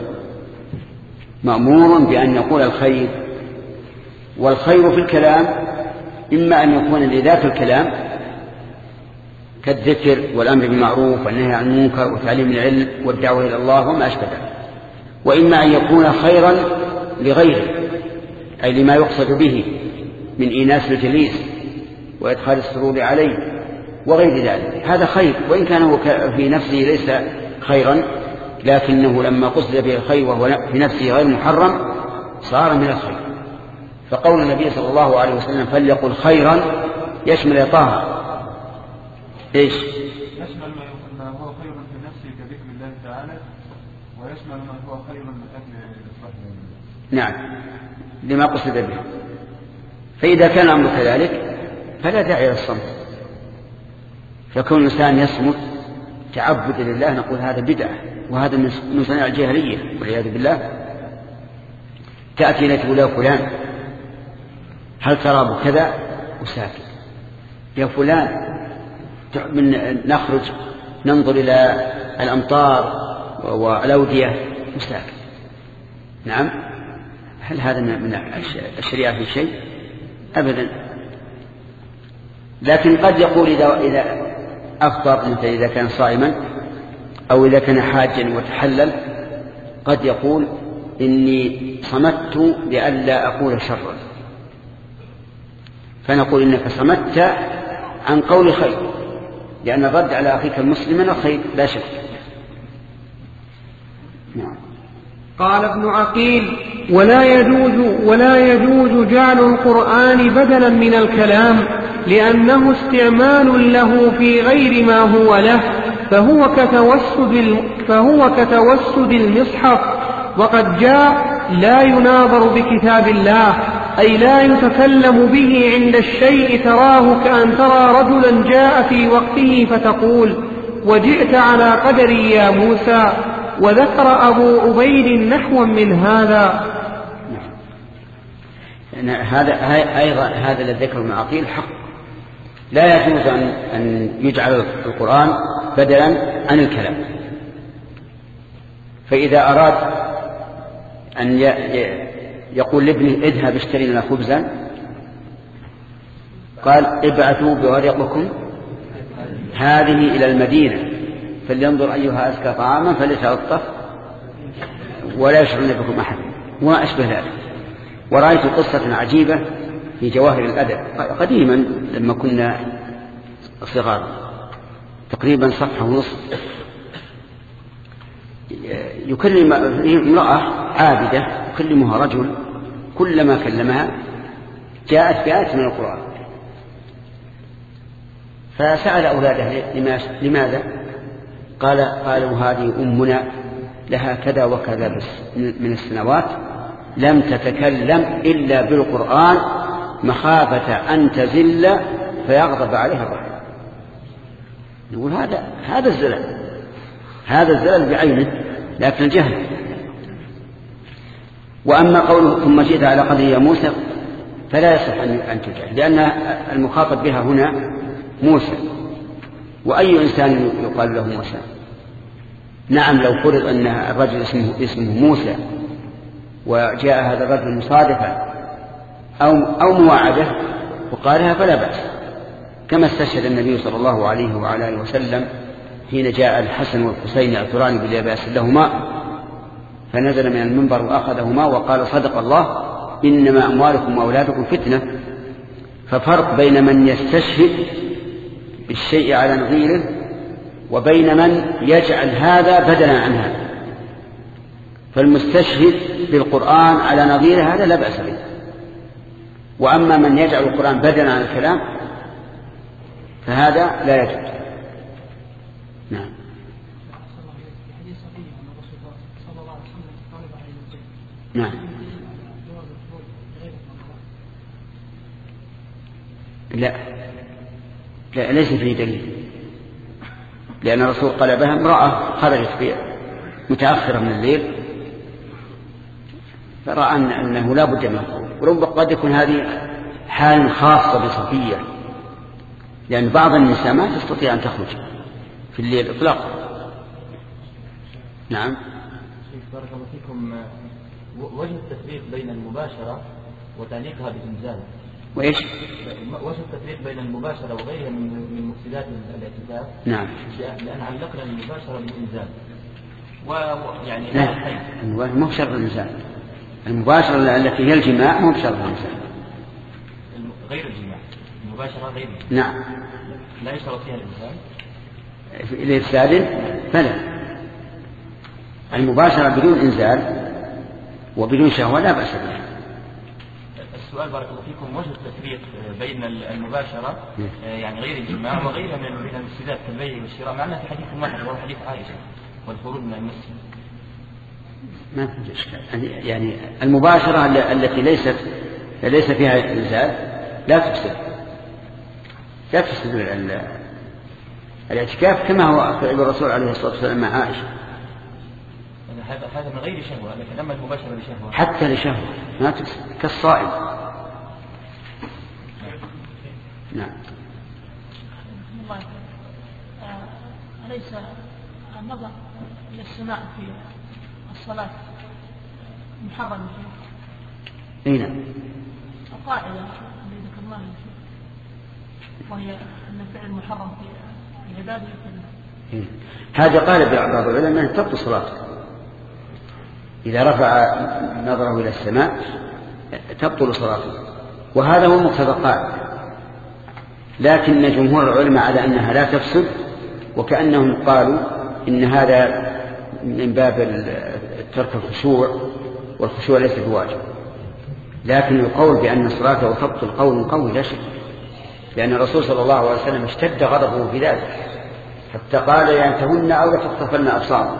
مأمور بأن يقول الخير. والخير في الكلام إما أن يكون لذات الكلام كالذكر والأمر بالمعروف والنهي عن المنكر وتعليم العلم والدعوة إلى الله وما أشبه ذلك، وإما أن يكون خيرا لغيره، أي لما يقصد به من إيناس الجليس وإدخال السرور عليه وغير ذلك. هذا خير، وإن كان في نفسه ليس خيرا، لكنه لما قصد به الخير وهو في نفسه غير محرم صار من الخير. فقول النبي صلى الله عليه وسلم فليقل خيرا يشمل طه إيش؟ يشمل ما هو خير في نفسه كذكر الله تعالى، ويشمل ما هو خير من أجل الإصلاح. نعم، لما قصد به. فإذا كان الأمر كذلك فلا داعي للصمت. فكون الإنسان يصمت تعبد لله نقول هذا بدعة، وهذا من صنع الجاهلية والعياذ بالله. تأتي إلى تقول: يا فلان هل ترى بكذا؟ وساكت. يا فلان من نخرج ننظر إلى الأمطار والأودية وساكت. نعم، هل هذا من الشريعة في شيء؟ أبدا. لكن قد يقول إذا إذا أفطر أنت إذا كان صائما أو إذا كان حاجا وتحلل، قد يقول: إني صمت لئلا أقول شرا، فنقول إنك صمت عن قول خير لأن الرد على أخيك المسلم من الخير لا شك. نعم. قال ابن عقيل: ولا يجوز ولا يجوز جعل القرآن بدلا من الكلام، لأنه استعمال له في غير ما هو له، فهو كتوسد فهو كتوسد المصحف. وقد جاء: لا يناظر بكتاب الله، أي لا يتكلم به عند الشيء تراه كأن ترى رجلا جاء في وقته فتقول: وجئت على قدري يا موسى. وذكر أبو عبيد نحوا من هذا. هذا أيضا هذا الذي ذكره ابن عقيل حق. لا يجوز أن يجعل القرآن بدلا عن الكلام. فإذا أراد أن يقول لابنه اذهب اشتري لنا خبزا، قال ابعثوا بورقكم هذه إلى المدينة فلينظر أيها أزكى طعاما فليتلطف ولا يشعرن بكم أحد وما أشبه ذلك. ورأيت قصة عجيبة في جواهر الأدب قديما لما كنا صغار، تقريبا صفحة ونصف، يكلم امرأة عابدة يكلمها رجل، كلما كلمها جاءت بآية من القرآن، فسأل أولاده لماذا؟ قال قالوا هذه أمنا لها كذا وكذا بس من السنوات لم تتكلم إلا بالقرآن مخافة أن تزل فيغضب عليها الرحمن. نقول هذا هذا الزلل، هذا الزلل بعينه، لكن الجهل. وأما قوله ثم جئت على قدري يا موسى فلا يصح أن تجعل، لأن المخاطب بها هنا موسى، وأي إنسان يقال له موسى؟ نعم لو فرض أن الرجل اسمه, اسمه موسى وجاء هذا الرجل مصادفا أو, أو مواعدة وقالها فلا بأس، كما استشهد النبي صلى الله عليه وعلى آله وسلم حين جاء الحسن والحسين يعثران باليابس لهما، فنزل من المنبر وأخذهما وقال صدق الله إنما أموالكم وأولادكم فتنة. ففرق بين من يستشهد بالشيء على نظيره وبين من يجعل هذا بدلا عن هذا. فالمستشهد بالقرآن على نظيره هذا لا بأس به، وأما من يجعل القرآن بدلا عن الكلام فهذا لا يجوز. نعم. نعم. لا لا ليس فيه دليل، لأن الرسول قلبها امرأة خرجت متأخرة من الليل فرأى أنه لا بد من الخروج، وربما قد يكون هذه حال خاصة بصفية، لأن بعض النساء ما تستطيع أن تخرج في الليل إطلاقا. نعم. بارك الله فيكم. وجه التفريق بين المباشرة وتعليقها بالإنزال، وإيش؟ وجه التفريق بين المباشرة وغيرها من مفسدات الاعتكاف. نعم. لأن علقنا المباشرة بالإنزال، ويعني لا مو بشرط الإنزال، المباشرة التي هي الجماع مو بشرط الإنزال، غير الجماع، المباشرة غير الجماع. نعم. لا يشترط فيها الإنزال لإفساد فلا. المباشرة بدون إنزال وبدون شهوة لا بأس بها. السؤال بارك الله فيكم، وجه التفريق بين المباشرة يعني غير الجماع وغيرها من المفسدات كالبيع والشراء، معناه في حديث واحد وهو حديث عائشة والخروج من المسجد. ما في إشكال، يعني المباشرة التي ليست ليس فيها إنزال لا تفسد، لا تفسد الاعتكاف كما هو فعل الرسول عليه الصلاة والسلام مع عائشة. هذا هذا من غير شهوة، لكن أما المباشرة لشهوة حتى لشهوة ما تفسد كالصائم. نعم. أليس النظر إلى السماء في الصلاة محرم فيه؟ أي نعم. القاعدة التي ذكرناها وهي أن الفعل محرم في العبادة إيه. هذا قال بعض العلماء أن تبطل صلاته إذا رفع نظره إلى السماء تبطل صلاته، وهذا هو مقتضى القاعدة. لكن جمهور العلماء على أنها لا تفسد، وكأنهم قالوا إن هذا من باب الترك الخشوع، والخشوع ليس بواجب. لكن القول بأن صلاته تبطل قول قوي لا شك، لأن الرسول صلى الله عليه وسلم اشتد غضبه في ذلك حتى قال ينتهن أو لتخطفن أبصارهم.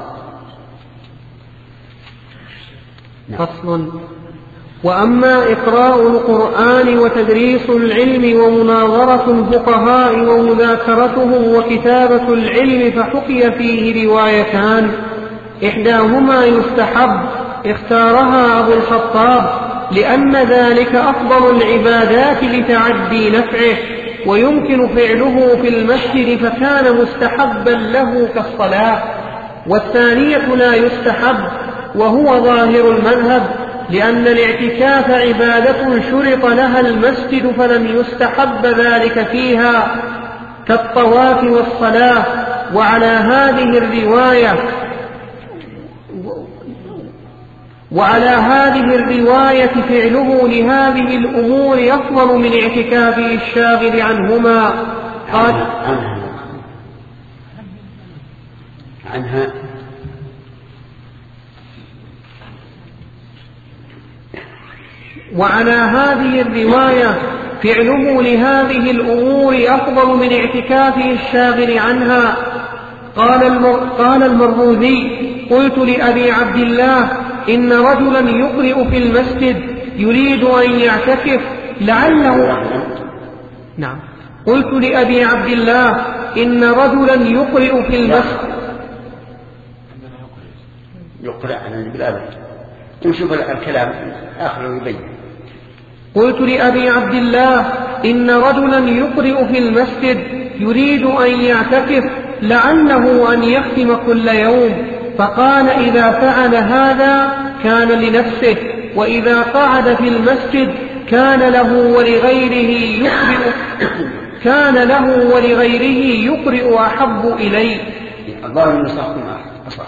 فصل. وأما إقراء القرآن وتدريس العلم ومناظرة الفقهاء ومذاكرتهم وكتابة العلم فحكي فيه روايتان، إحداهما يستحب اختارها أبو الخطاب لأن ذلك أفضل العبادات لتعدي نفعه، ويمكن فعله في المسجد فكان مستحبا له كالصلاة. والثانية لا يستحب وهو ظاهر المذهب، لأن الاعتكاف عبادة شرط لها المسجد فلم يستحب ذلك فيها كالطواف والصلاة. وعلى هذه الرواية وعلى هذه الرواية فعله لهذه الأمور أفضل من اعتكافه الشاغل عنهما. قال عنها, عنها وعلى هذه الرواية فعله لهذه الأمور أفضل من اعتكافه الشاغل عنها. قال قال المروذي: قلت لأبي عبد الله إن رجلا يقرئ في المسجد يريد أن يعتكف لعله نعم قلت لأبي عبد الله إن رجلا يقرئ في المسجد يقرأ عن بالأبد نشوف الكلام آخره يبين. قلت لأبي عبد الله إن رجلا يقرئ في المسجد يريد أن يعتكف لعله أن يختم كل يوم، فقال: إذا فعل هذا كان لنفسه، وإذا قعد في المسجد كان له ولغيره يقرئ كان له ولغيره يقرئ أحب إليه. الله ينصحكم أصح.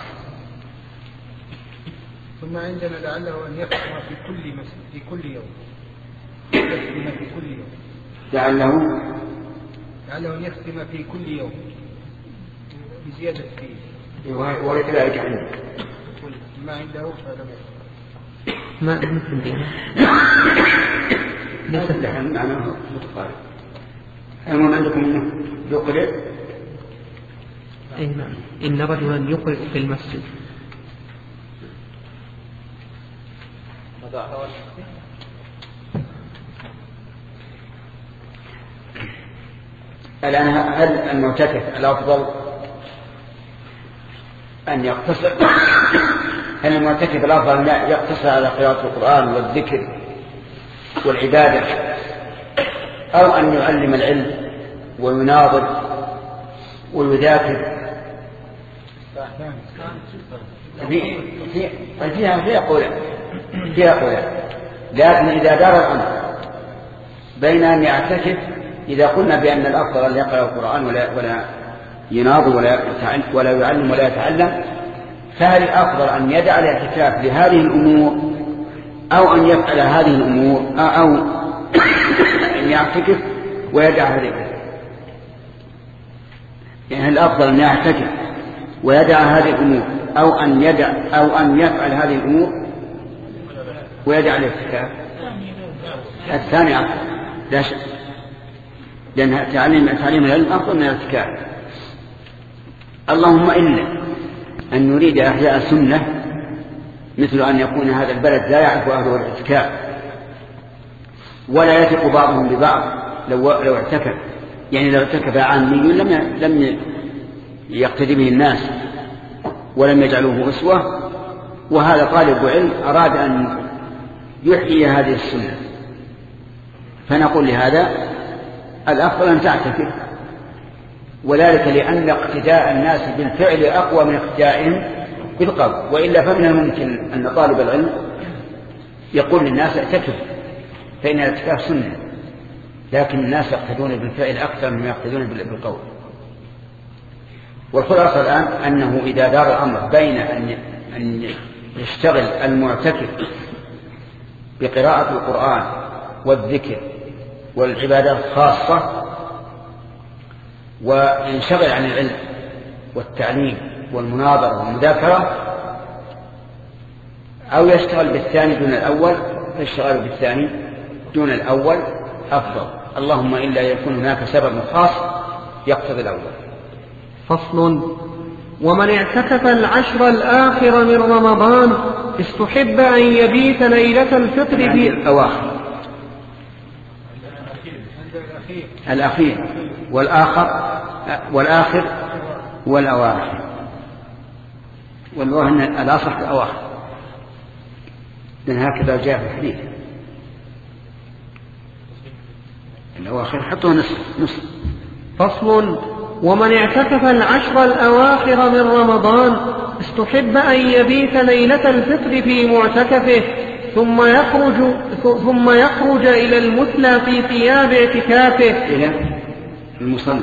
ثم عندنا لعله أن يختم في كل مسجد في كل يوم يختم في كل يوم لعله لعله أن يختم في كل يوم بزيادة فيه وكذلك عندك ما عنده فهذا ما مثل ليس لحن معناه متقارب. المهم عندكم انه يقرئ اي نعم ان رجلا يقرئ في المسجد. الآن هل المعتكف الأفضل أن يقتصر هل المعتكف الأفضل أن يقتصر على قراءة القرآن والذكر والعبادة، أو أن يعلم العلم ويناظر ويذاكر؟ في فيها فيها قولان فيها قولان لكن إذا دار الأمر بين أن يعتكف، إذا قلنا بأن الأفضل أن يقرأ القرآن ولا ولا يناظر ولا ولا يعلم ولا يتعلم، فهل الأفضل أن يدع الاعتكاف لهذه الأمور أو أن يفعل هذه الأمور أو أن يعتكف ويدع هذه الأمور؟ يعني الأفضل أن يعتكف ويدع هذه الأمور أو أن يدع أو أن يفعل هذه الأمور ويدع الاعتكاف؟ الثاني أفضل لا شك، لأن تعليم تعليم العلم أفضل من الاعتكاف. اللهم إلا أن نريد أحياء سنة، مثل أن يكون هذا البلد لا يعرف أهله الاعتكاف ولا يثق بعضهم ببعض لو لو اعتكف، يعني لو اعتكف عامي لم لم يقتدي به الناس ولم يجعلوه أسوة، وهذا طالب علم أراد أن يحيي هذه السنة، فنقول لهذا الأفضل أن تعتكف، وذلك لأن اقتداء الناس بالفعل أقوى من اقتدائهم بالقول، وإلا فمن الممكن أن طالب العلم يقول للناس اعتكف فإن الاعتكاف سنة، لكن الناس يقتدون بالفعل أكثر مما يقتدون بالقول. والخلاصة الآن أنه إذا دار الأمر بين أن يشتغل المعتكف بقراءة القرآن والذكر والعبادات الخاصة وينشغل عن العلم والتعليم والمناظرة والمذاكرة، أو يشتغل بالثاني دون الأول، فالاشتغال بالثاني دون الأول أفضل، اللهم إلا يكون هناك سبب خاص يقتضي الأول. فصل: ومن اعتكف العشر الآخر من رمضان استحب أن يبيت ليلة الفطر في الأواخر الأخير والآخر والآخر والأواخر، والله الأصح الأواخر، لأن هكذا جاء في الحديث. الأواخر حطوه نصف نصف. فصل: ومن اعتكف العشر الأواخر من رمضان استحب أن يبيت ليلة الفطر في معتكفه ثم يخرج ثم يخرج إلى المثلى في ثياب اعتكافه إلى المصلى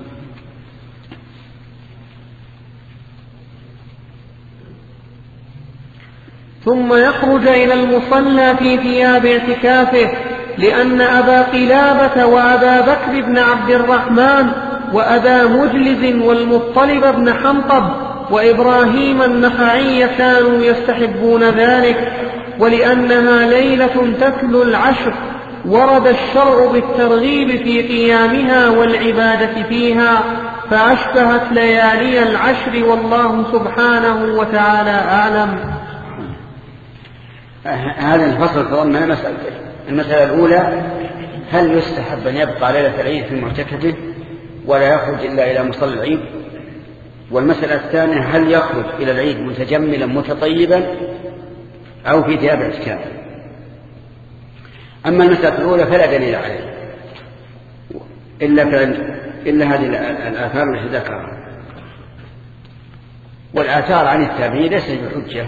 ثم يخرج إلى المصلى في ثياب اعتكافه، لأن أبا قلابة وأبا بكر بن عبد الرحمن وأبا مجلز والمطلب بن حنطب وإبراهيم النخعي كانوا يستحبون ذلك، ولأنها ليلة تتلو العشر ورد الشرع بالترغيب في قيامها والعبادة فيها، فأشبهت ليالي العشر، والله سبحانه وتعالى أعلم. هذا الفصل تضمن مسألتين. المسألة الأولى: هل يستحب أن يبقى ليلة العيد في معتكفه ولا يخرج إلا إلى مصلى العيد؟ والمسألة الثانية: هل يخرج إلى العيد متجملا متطيبا أو في ثياب اعتكافه؟ أما المسألة الأولى فلا دليل عليه إلا فعل إلا هذه الآثار التي ذكرها، والآثار عن التابعين ليست بحجة.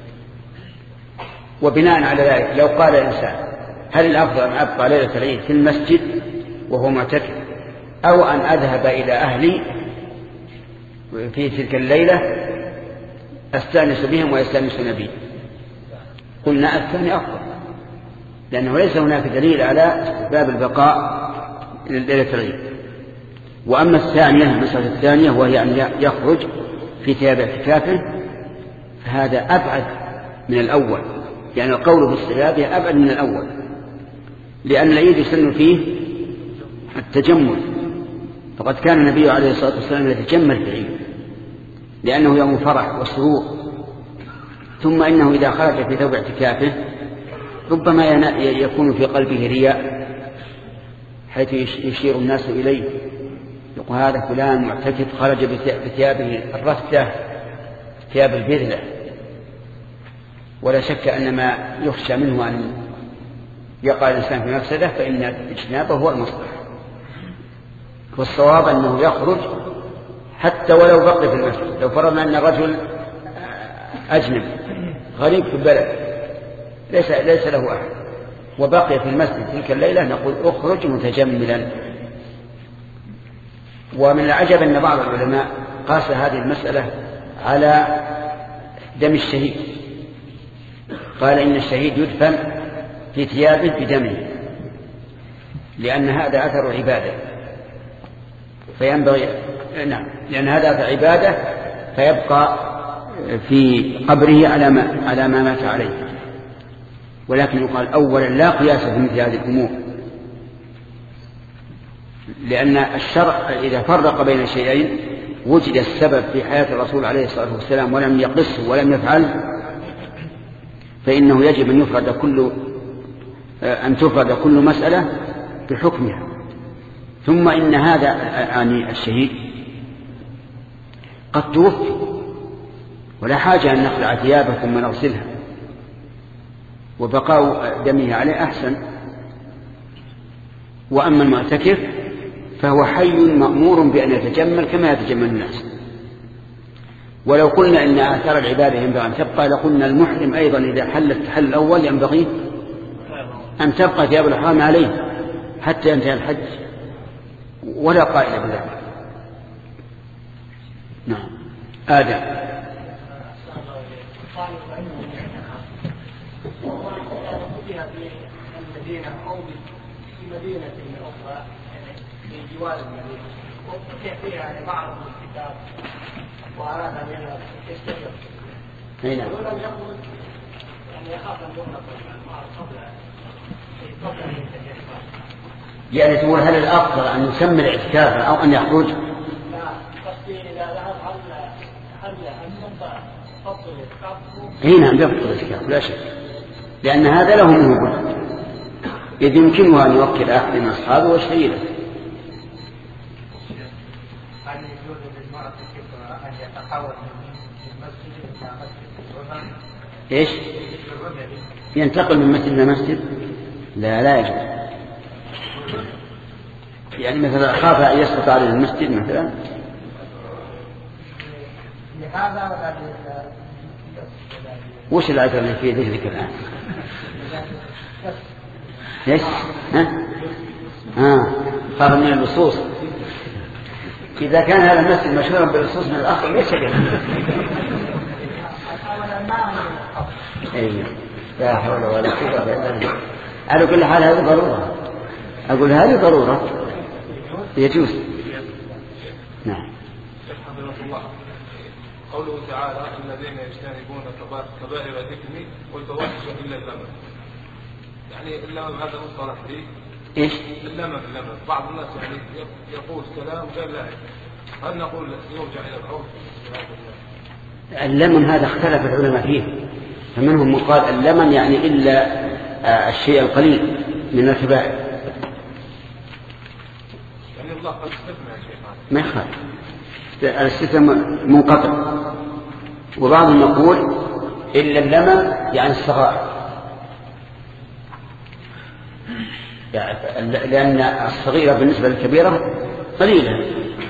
وبناء على ذلك لو قال الإنسان: هل الأفضل أن أبقى ليلة العيد في المسجد وهو معتكف أو أن أذهب إلى أهلي في تلك الليلة أستأنس بهم ويستأنسون بي؟ قلنا الثاني أفضل، لأنه ليس هناك دليل على استحباب البقاء ليلة العيد. وأما الثانية المسألة الثانية وهي أن يخرج في ثياب اعتكافه فهذا أبعد من الأول، يعني القول باستحبابه أبعد من الأول، لأن العيد يسن فيه التجمل، فقد كان النبي عليه الصلاة والسلام يتجمل في العيد لأنه يوم فرح وسرور. ثم إنه إذا خرج في ثوب اعتكافه ربما يكون في قلبه رياء، حيث يشير الناس إليه، يقول: هذا فلان معتكف خرج بثيابه الرثة ثياب البذلة. ولا شك أن ما يخشى منه أن يقع الإنسان في مفسده فإن اجتنابه هو المصلحة. والصواب أنه يخرج حتى ولو بقي في المسجد. لو فرضنا أن رجل أجنبي غريب في البلد ليس, ليس له أحد وبقي في المسجد تلك الليلة، نقول: أخرج متجملا. ومن العجب أن بعض العلماء قاس هذه المسألة على دم الشهيد، قال: إن الشهيد يدفن في ثيابه بدمه، لأن هذا أثر عبادة فينبغي نعم لأن هذا أثر عبادة فيبقى في قبره على ما على ما مات عليه. ولكن يقال أولا لا قياس في مثل هذه الأمور، لأن الشرع إذا فرق بين شيئين وجد السبب في حياة الرسول عليه الصلاة والسلام ولم يقصه ولم يفعل، فإنه يجب أن يفرد كل أن تفرد كل مسألة بحكمها. ثم إن هذا يعني الشهيد قد توفي ولا حاجة أن نخلع ثيابه ثم نغسلها، وبقاء دمه عليه أحسن. وأما المعتكف فهو حي مأمور بأن يتجمل كما يتجمل الناس. ولو قلنا إن آثار العبادة ينبغي أن تبقى لقلنا المحرم أيضا إذا حل التحل الأول ينبغي أن تبقى ثياب الإحرام عليه حتى ينتهي الحج، ولا قائل بذلك. نعم. آدم. في المدينة أو في مدينة أخرى في جوار المدينة وكيف يعني بعض الكتاب وأراد أن يستمر. أي نعم. ولم يقل يعني يخاف أن يغلق المعرض قبل قبل أن يستمر. يعني تقول هل الأفضل أن يكمل اعتكافا أو أن يخرج؟ لا قصدي إذا ذهب هل هل هل يبقى فضل الاعتكاف؟ أي نعم يبطل الاعتكاف لا شك، لأن هذا له منه بد، إذ يمكنه أن يوكل أحد من أصحابه ويشتري هل يجوز للمرأة أن يتحول من مسجد إلى مسجد؟ إيش؟ ينتقل من مسجد إلى مسجد؟ لا لا يجوز. يعني مثلا خاف أن يسقط عليه المسجد مثلا. لهذا ولا وش العذر اللي فيه ذكرك الآن؟ إيش؟ ها؟ آه. خاف من اللصوص. إذا كان هذا المسجد مشهورا باللصوص من الآخر ليس به. أيوه. لا حول ولا قوة إلا بالله. على كل حال هذه ضرورة. أقول هذه ضرورة. يجوز. نعم. قوله تعالى الذين يجتنبون كبائر الإثم والفواحش إلا اللمم. يعني اللمم هذا مصطلح لي. إيش؟ اللمم اللمم. بعض الناس يعني يقول كلام غير لائق. هل نقول يرجع إلى العرف؟ اللمم هذا اختلف العلماء فيه، فمنهم من قال اللمم يعني إلا الشيء القليل من الكبائر. يعني الله قد استثنى يا شيخ. ما يخالف. الاستثناء منقطع. وبعضهم يقول إلا اللمم يعني الصغائر، يعني لأن الصغيرة بالنسبة للكبيرة قليلة،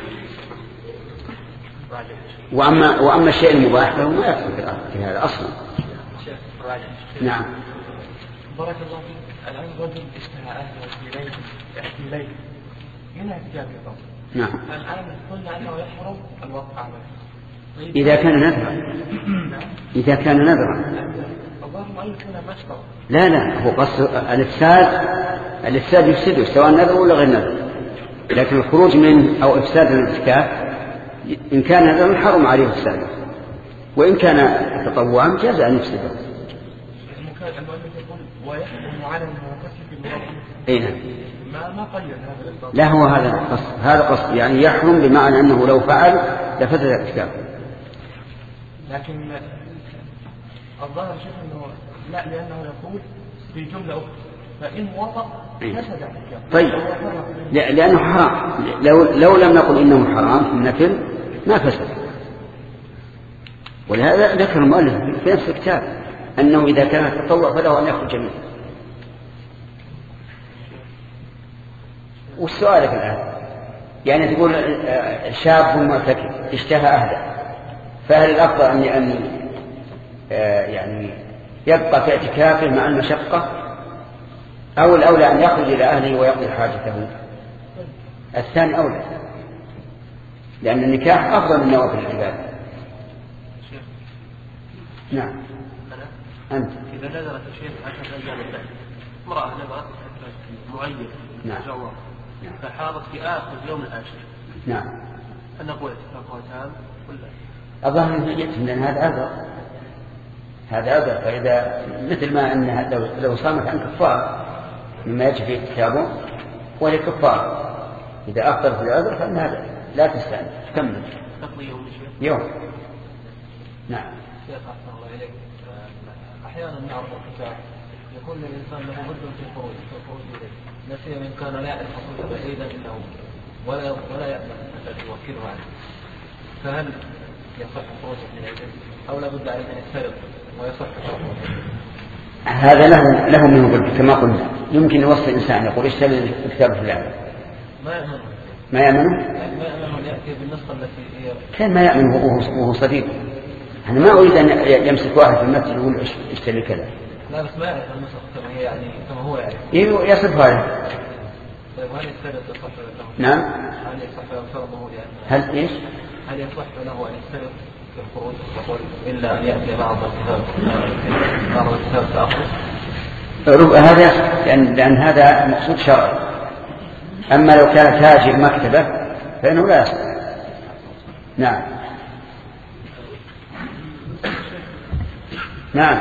وأما, وأما الشيء المباح فهو ما يدخل في هذا أصلا. نعم. بارك الله فيك. الآن رجل اشتهى أهله في ليل في ليل من اعتكاف الضوء. نعم. الآن قلنا أنه يحرم الوقع عليه. إذا كان نذرا. إذا كان نذرا. اللهم أن يكون مشكرا. لا لا هو قصد الإفساد. الإفساد يفسده سواء نذر ولا غير نذر، لكن الخروج منه أو إفساد الاعتكاف إن كان نذرا حرم عليه إفساده، وإن كان تطوعا جاز أن يفسده. المؤلف يقول ويحرم على المعتكف الوقت. أي نعم. ما ما قيد هذا الإطلاق. لا هو هذا قصد، هذا قصد يعني يحرم بمعنى أنه لو فعل لفسد الاعتكاف. لكن الظاهر شيء أنه لا، لأنه يقول في جملة أخرى فإن وطأ فسد الاعتكاف. طيب لأنه حرام. لو لو لم نقل إنه حرام في النفل ما فسد. ولهذا ذكر المؤلف في نفس الكتاب أنه إذا كان تطوع فله أن يخرج منه. والسؤالك الآن يعني تقول شاب معتكف اشتهى أهله، فهل الأفضل أن يعني يبقى في اعتكافه مع المشقة أو الأولى أن يخرج إلى أهله ويقضي حاجته؟ الثاني أولى، لأن النكاح أفضل من نوافل العبادة. نعم. أنت إذا نذرت الشيخ عشر أيام البعد امرأة نذرت معين نعم. نعم. فحاضت في آخر يوم العاشر. نعم. أن نقول اعتكافها تام ولا؟ الظاهر يتم لأن هذا أذر، هذا أذر. فإذا مثل ما أنها لو, لو صامت عن كفار مما يجب في كتابه وهي كفار، إذا أفضل في العذر فإن هذا لا تستعد تكمل تقضي يوم الشيخ. يوم. نعم. شيخ أحسن الله إليك. أحيانا نعرض الكتاب يكون الإنسان له بد في الخروج في الخروج إليه، لا سيما إن كان لا يعرف الخروج بعيدا إنه ولا ولا يأمن أن يوكله عنه، فهل يصح الخروج من عيده أو لا بد عليه أن يفترض ويصح الخروج؟ هذا له له منه قلت كما قلنا. يمكن يوصي الإنسان يقول اشتري الكتاب فلان ما يأمنه ما يأمنه ما يأمنه أن يأتي بالنسخة التي هي كان ما يأمنه وهو صديق. أنا ما أريد أن يمسك واحد في المسجد ويقول اشتري كذا. لا بس ما يعرف النسخ كما هي يعني كما هو يعرف. يصف هذا. طيب هل يسترد يصح له؟ نعم. هل يصح له فرضه هل إيش؟ هل يصح له أن يسترد في الخروج يقول إلا أن يأتي بعض الكتاب بعض الكتاب تأخذ؟ هذا لأن, لأن هذا مقصود شرعي. أما لو كان تاجر مكتبة فإنه لا يصح. نعم نعم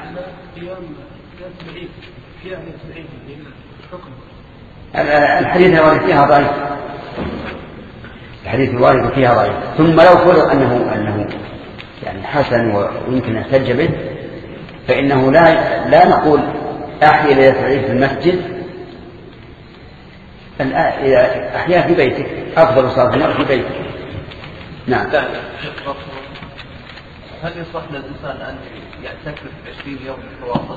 الحديث الوارد فيها ضعيف، الحديث الوارد فيها ضعيف. ثم لو فرض أنه أنه يعني حسن ويمكن يحتج به فإنه لا لا نقول أحيا ليلة العيد في المسجد، إذا أحيا في بيتك أفضل صلاة المرء في بيتك. نعم. هل يصح للإنسان أن يعتكف عشرين يوم متواصل؟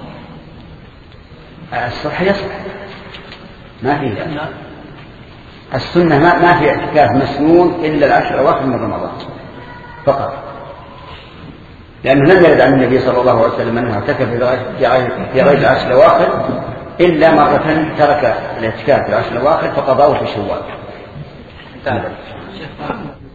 الصح يصح، ما في السنة ما ما في اعتكاف مسنون إلا العشر الأواخر من رمضان فقط، لأنه لم يرد عن النبي صلى الله عليه وسلم أنه اعتكف في غير العشر الأواخر إلا مرة ترك الاعتكاف في العشر الأواخر فقضاه في شوال.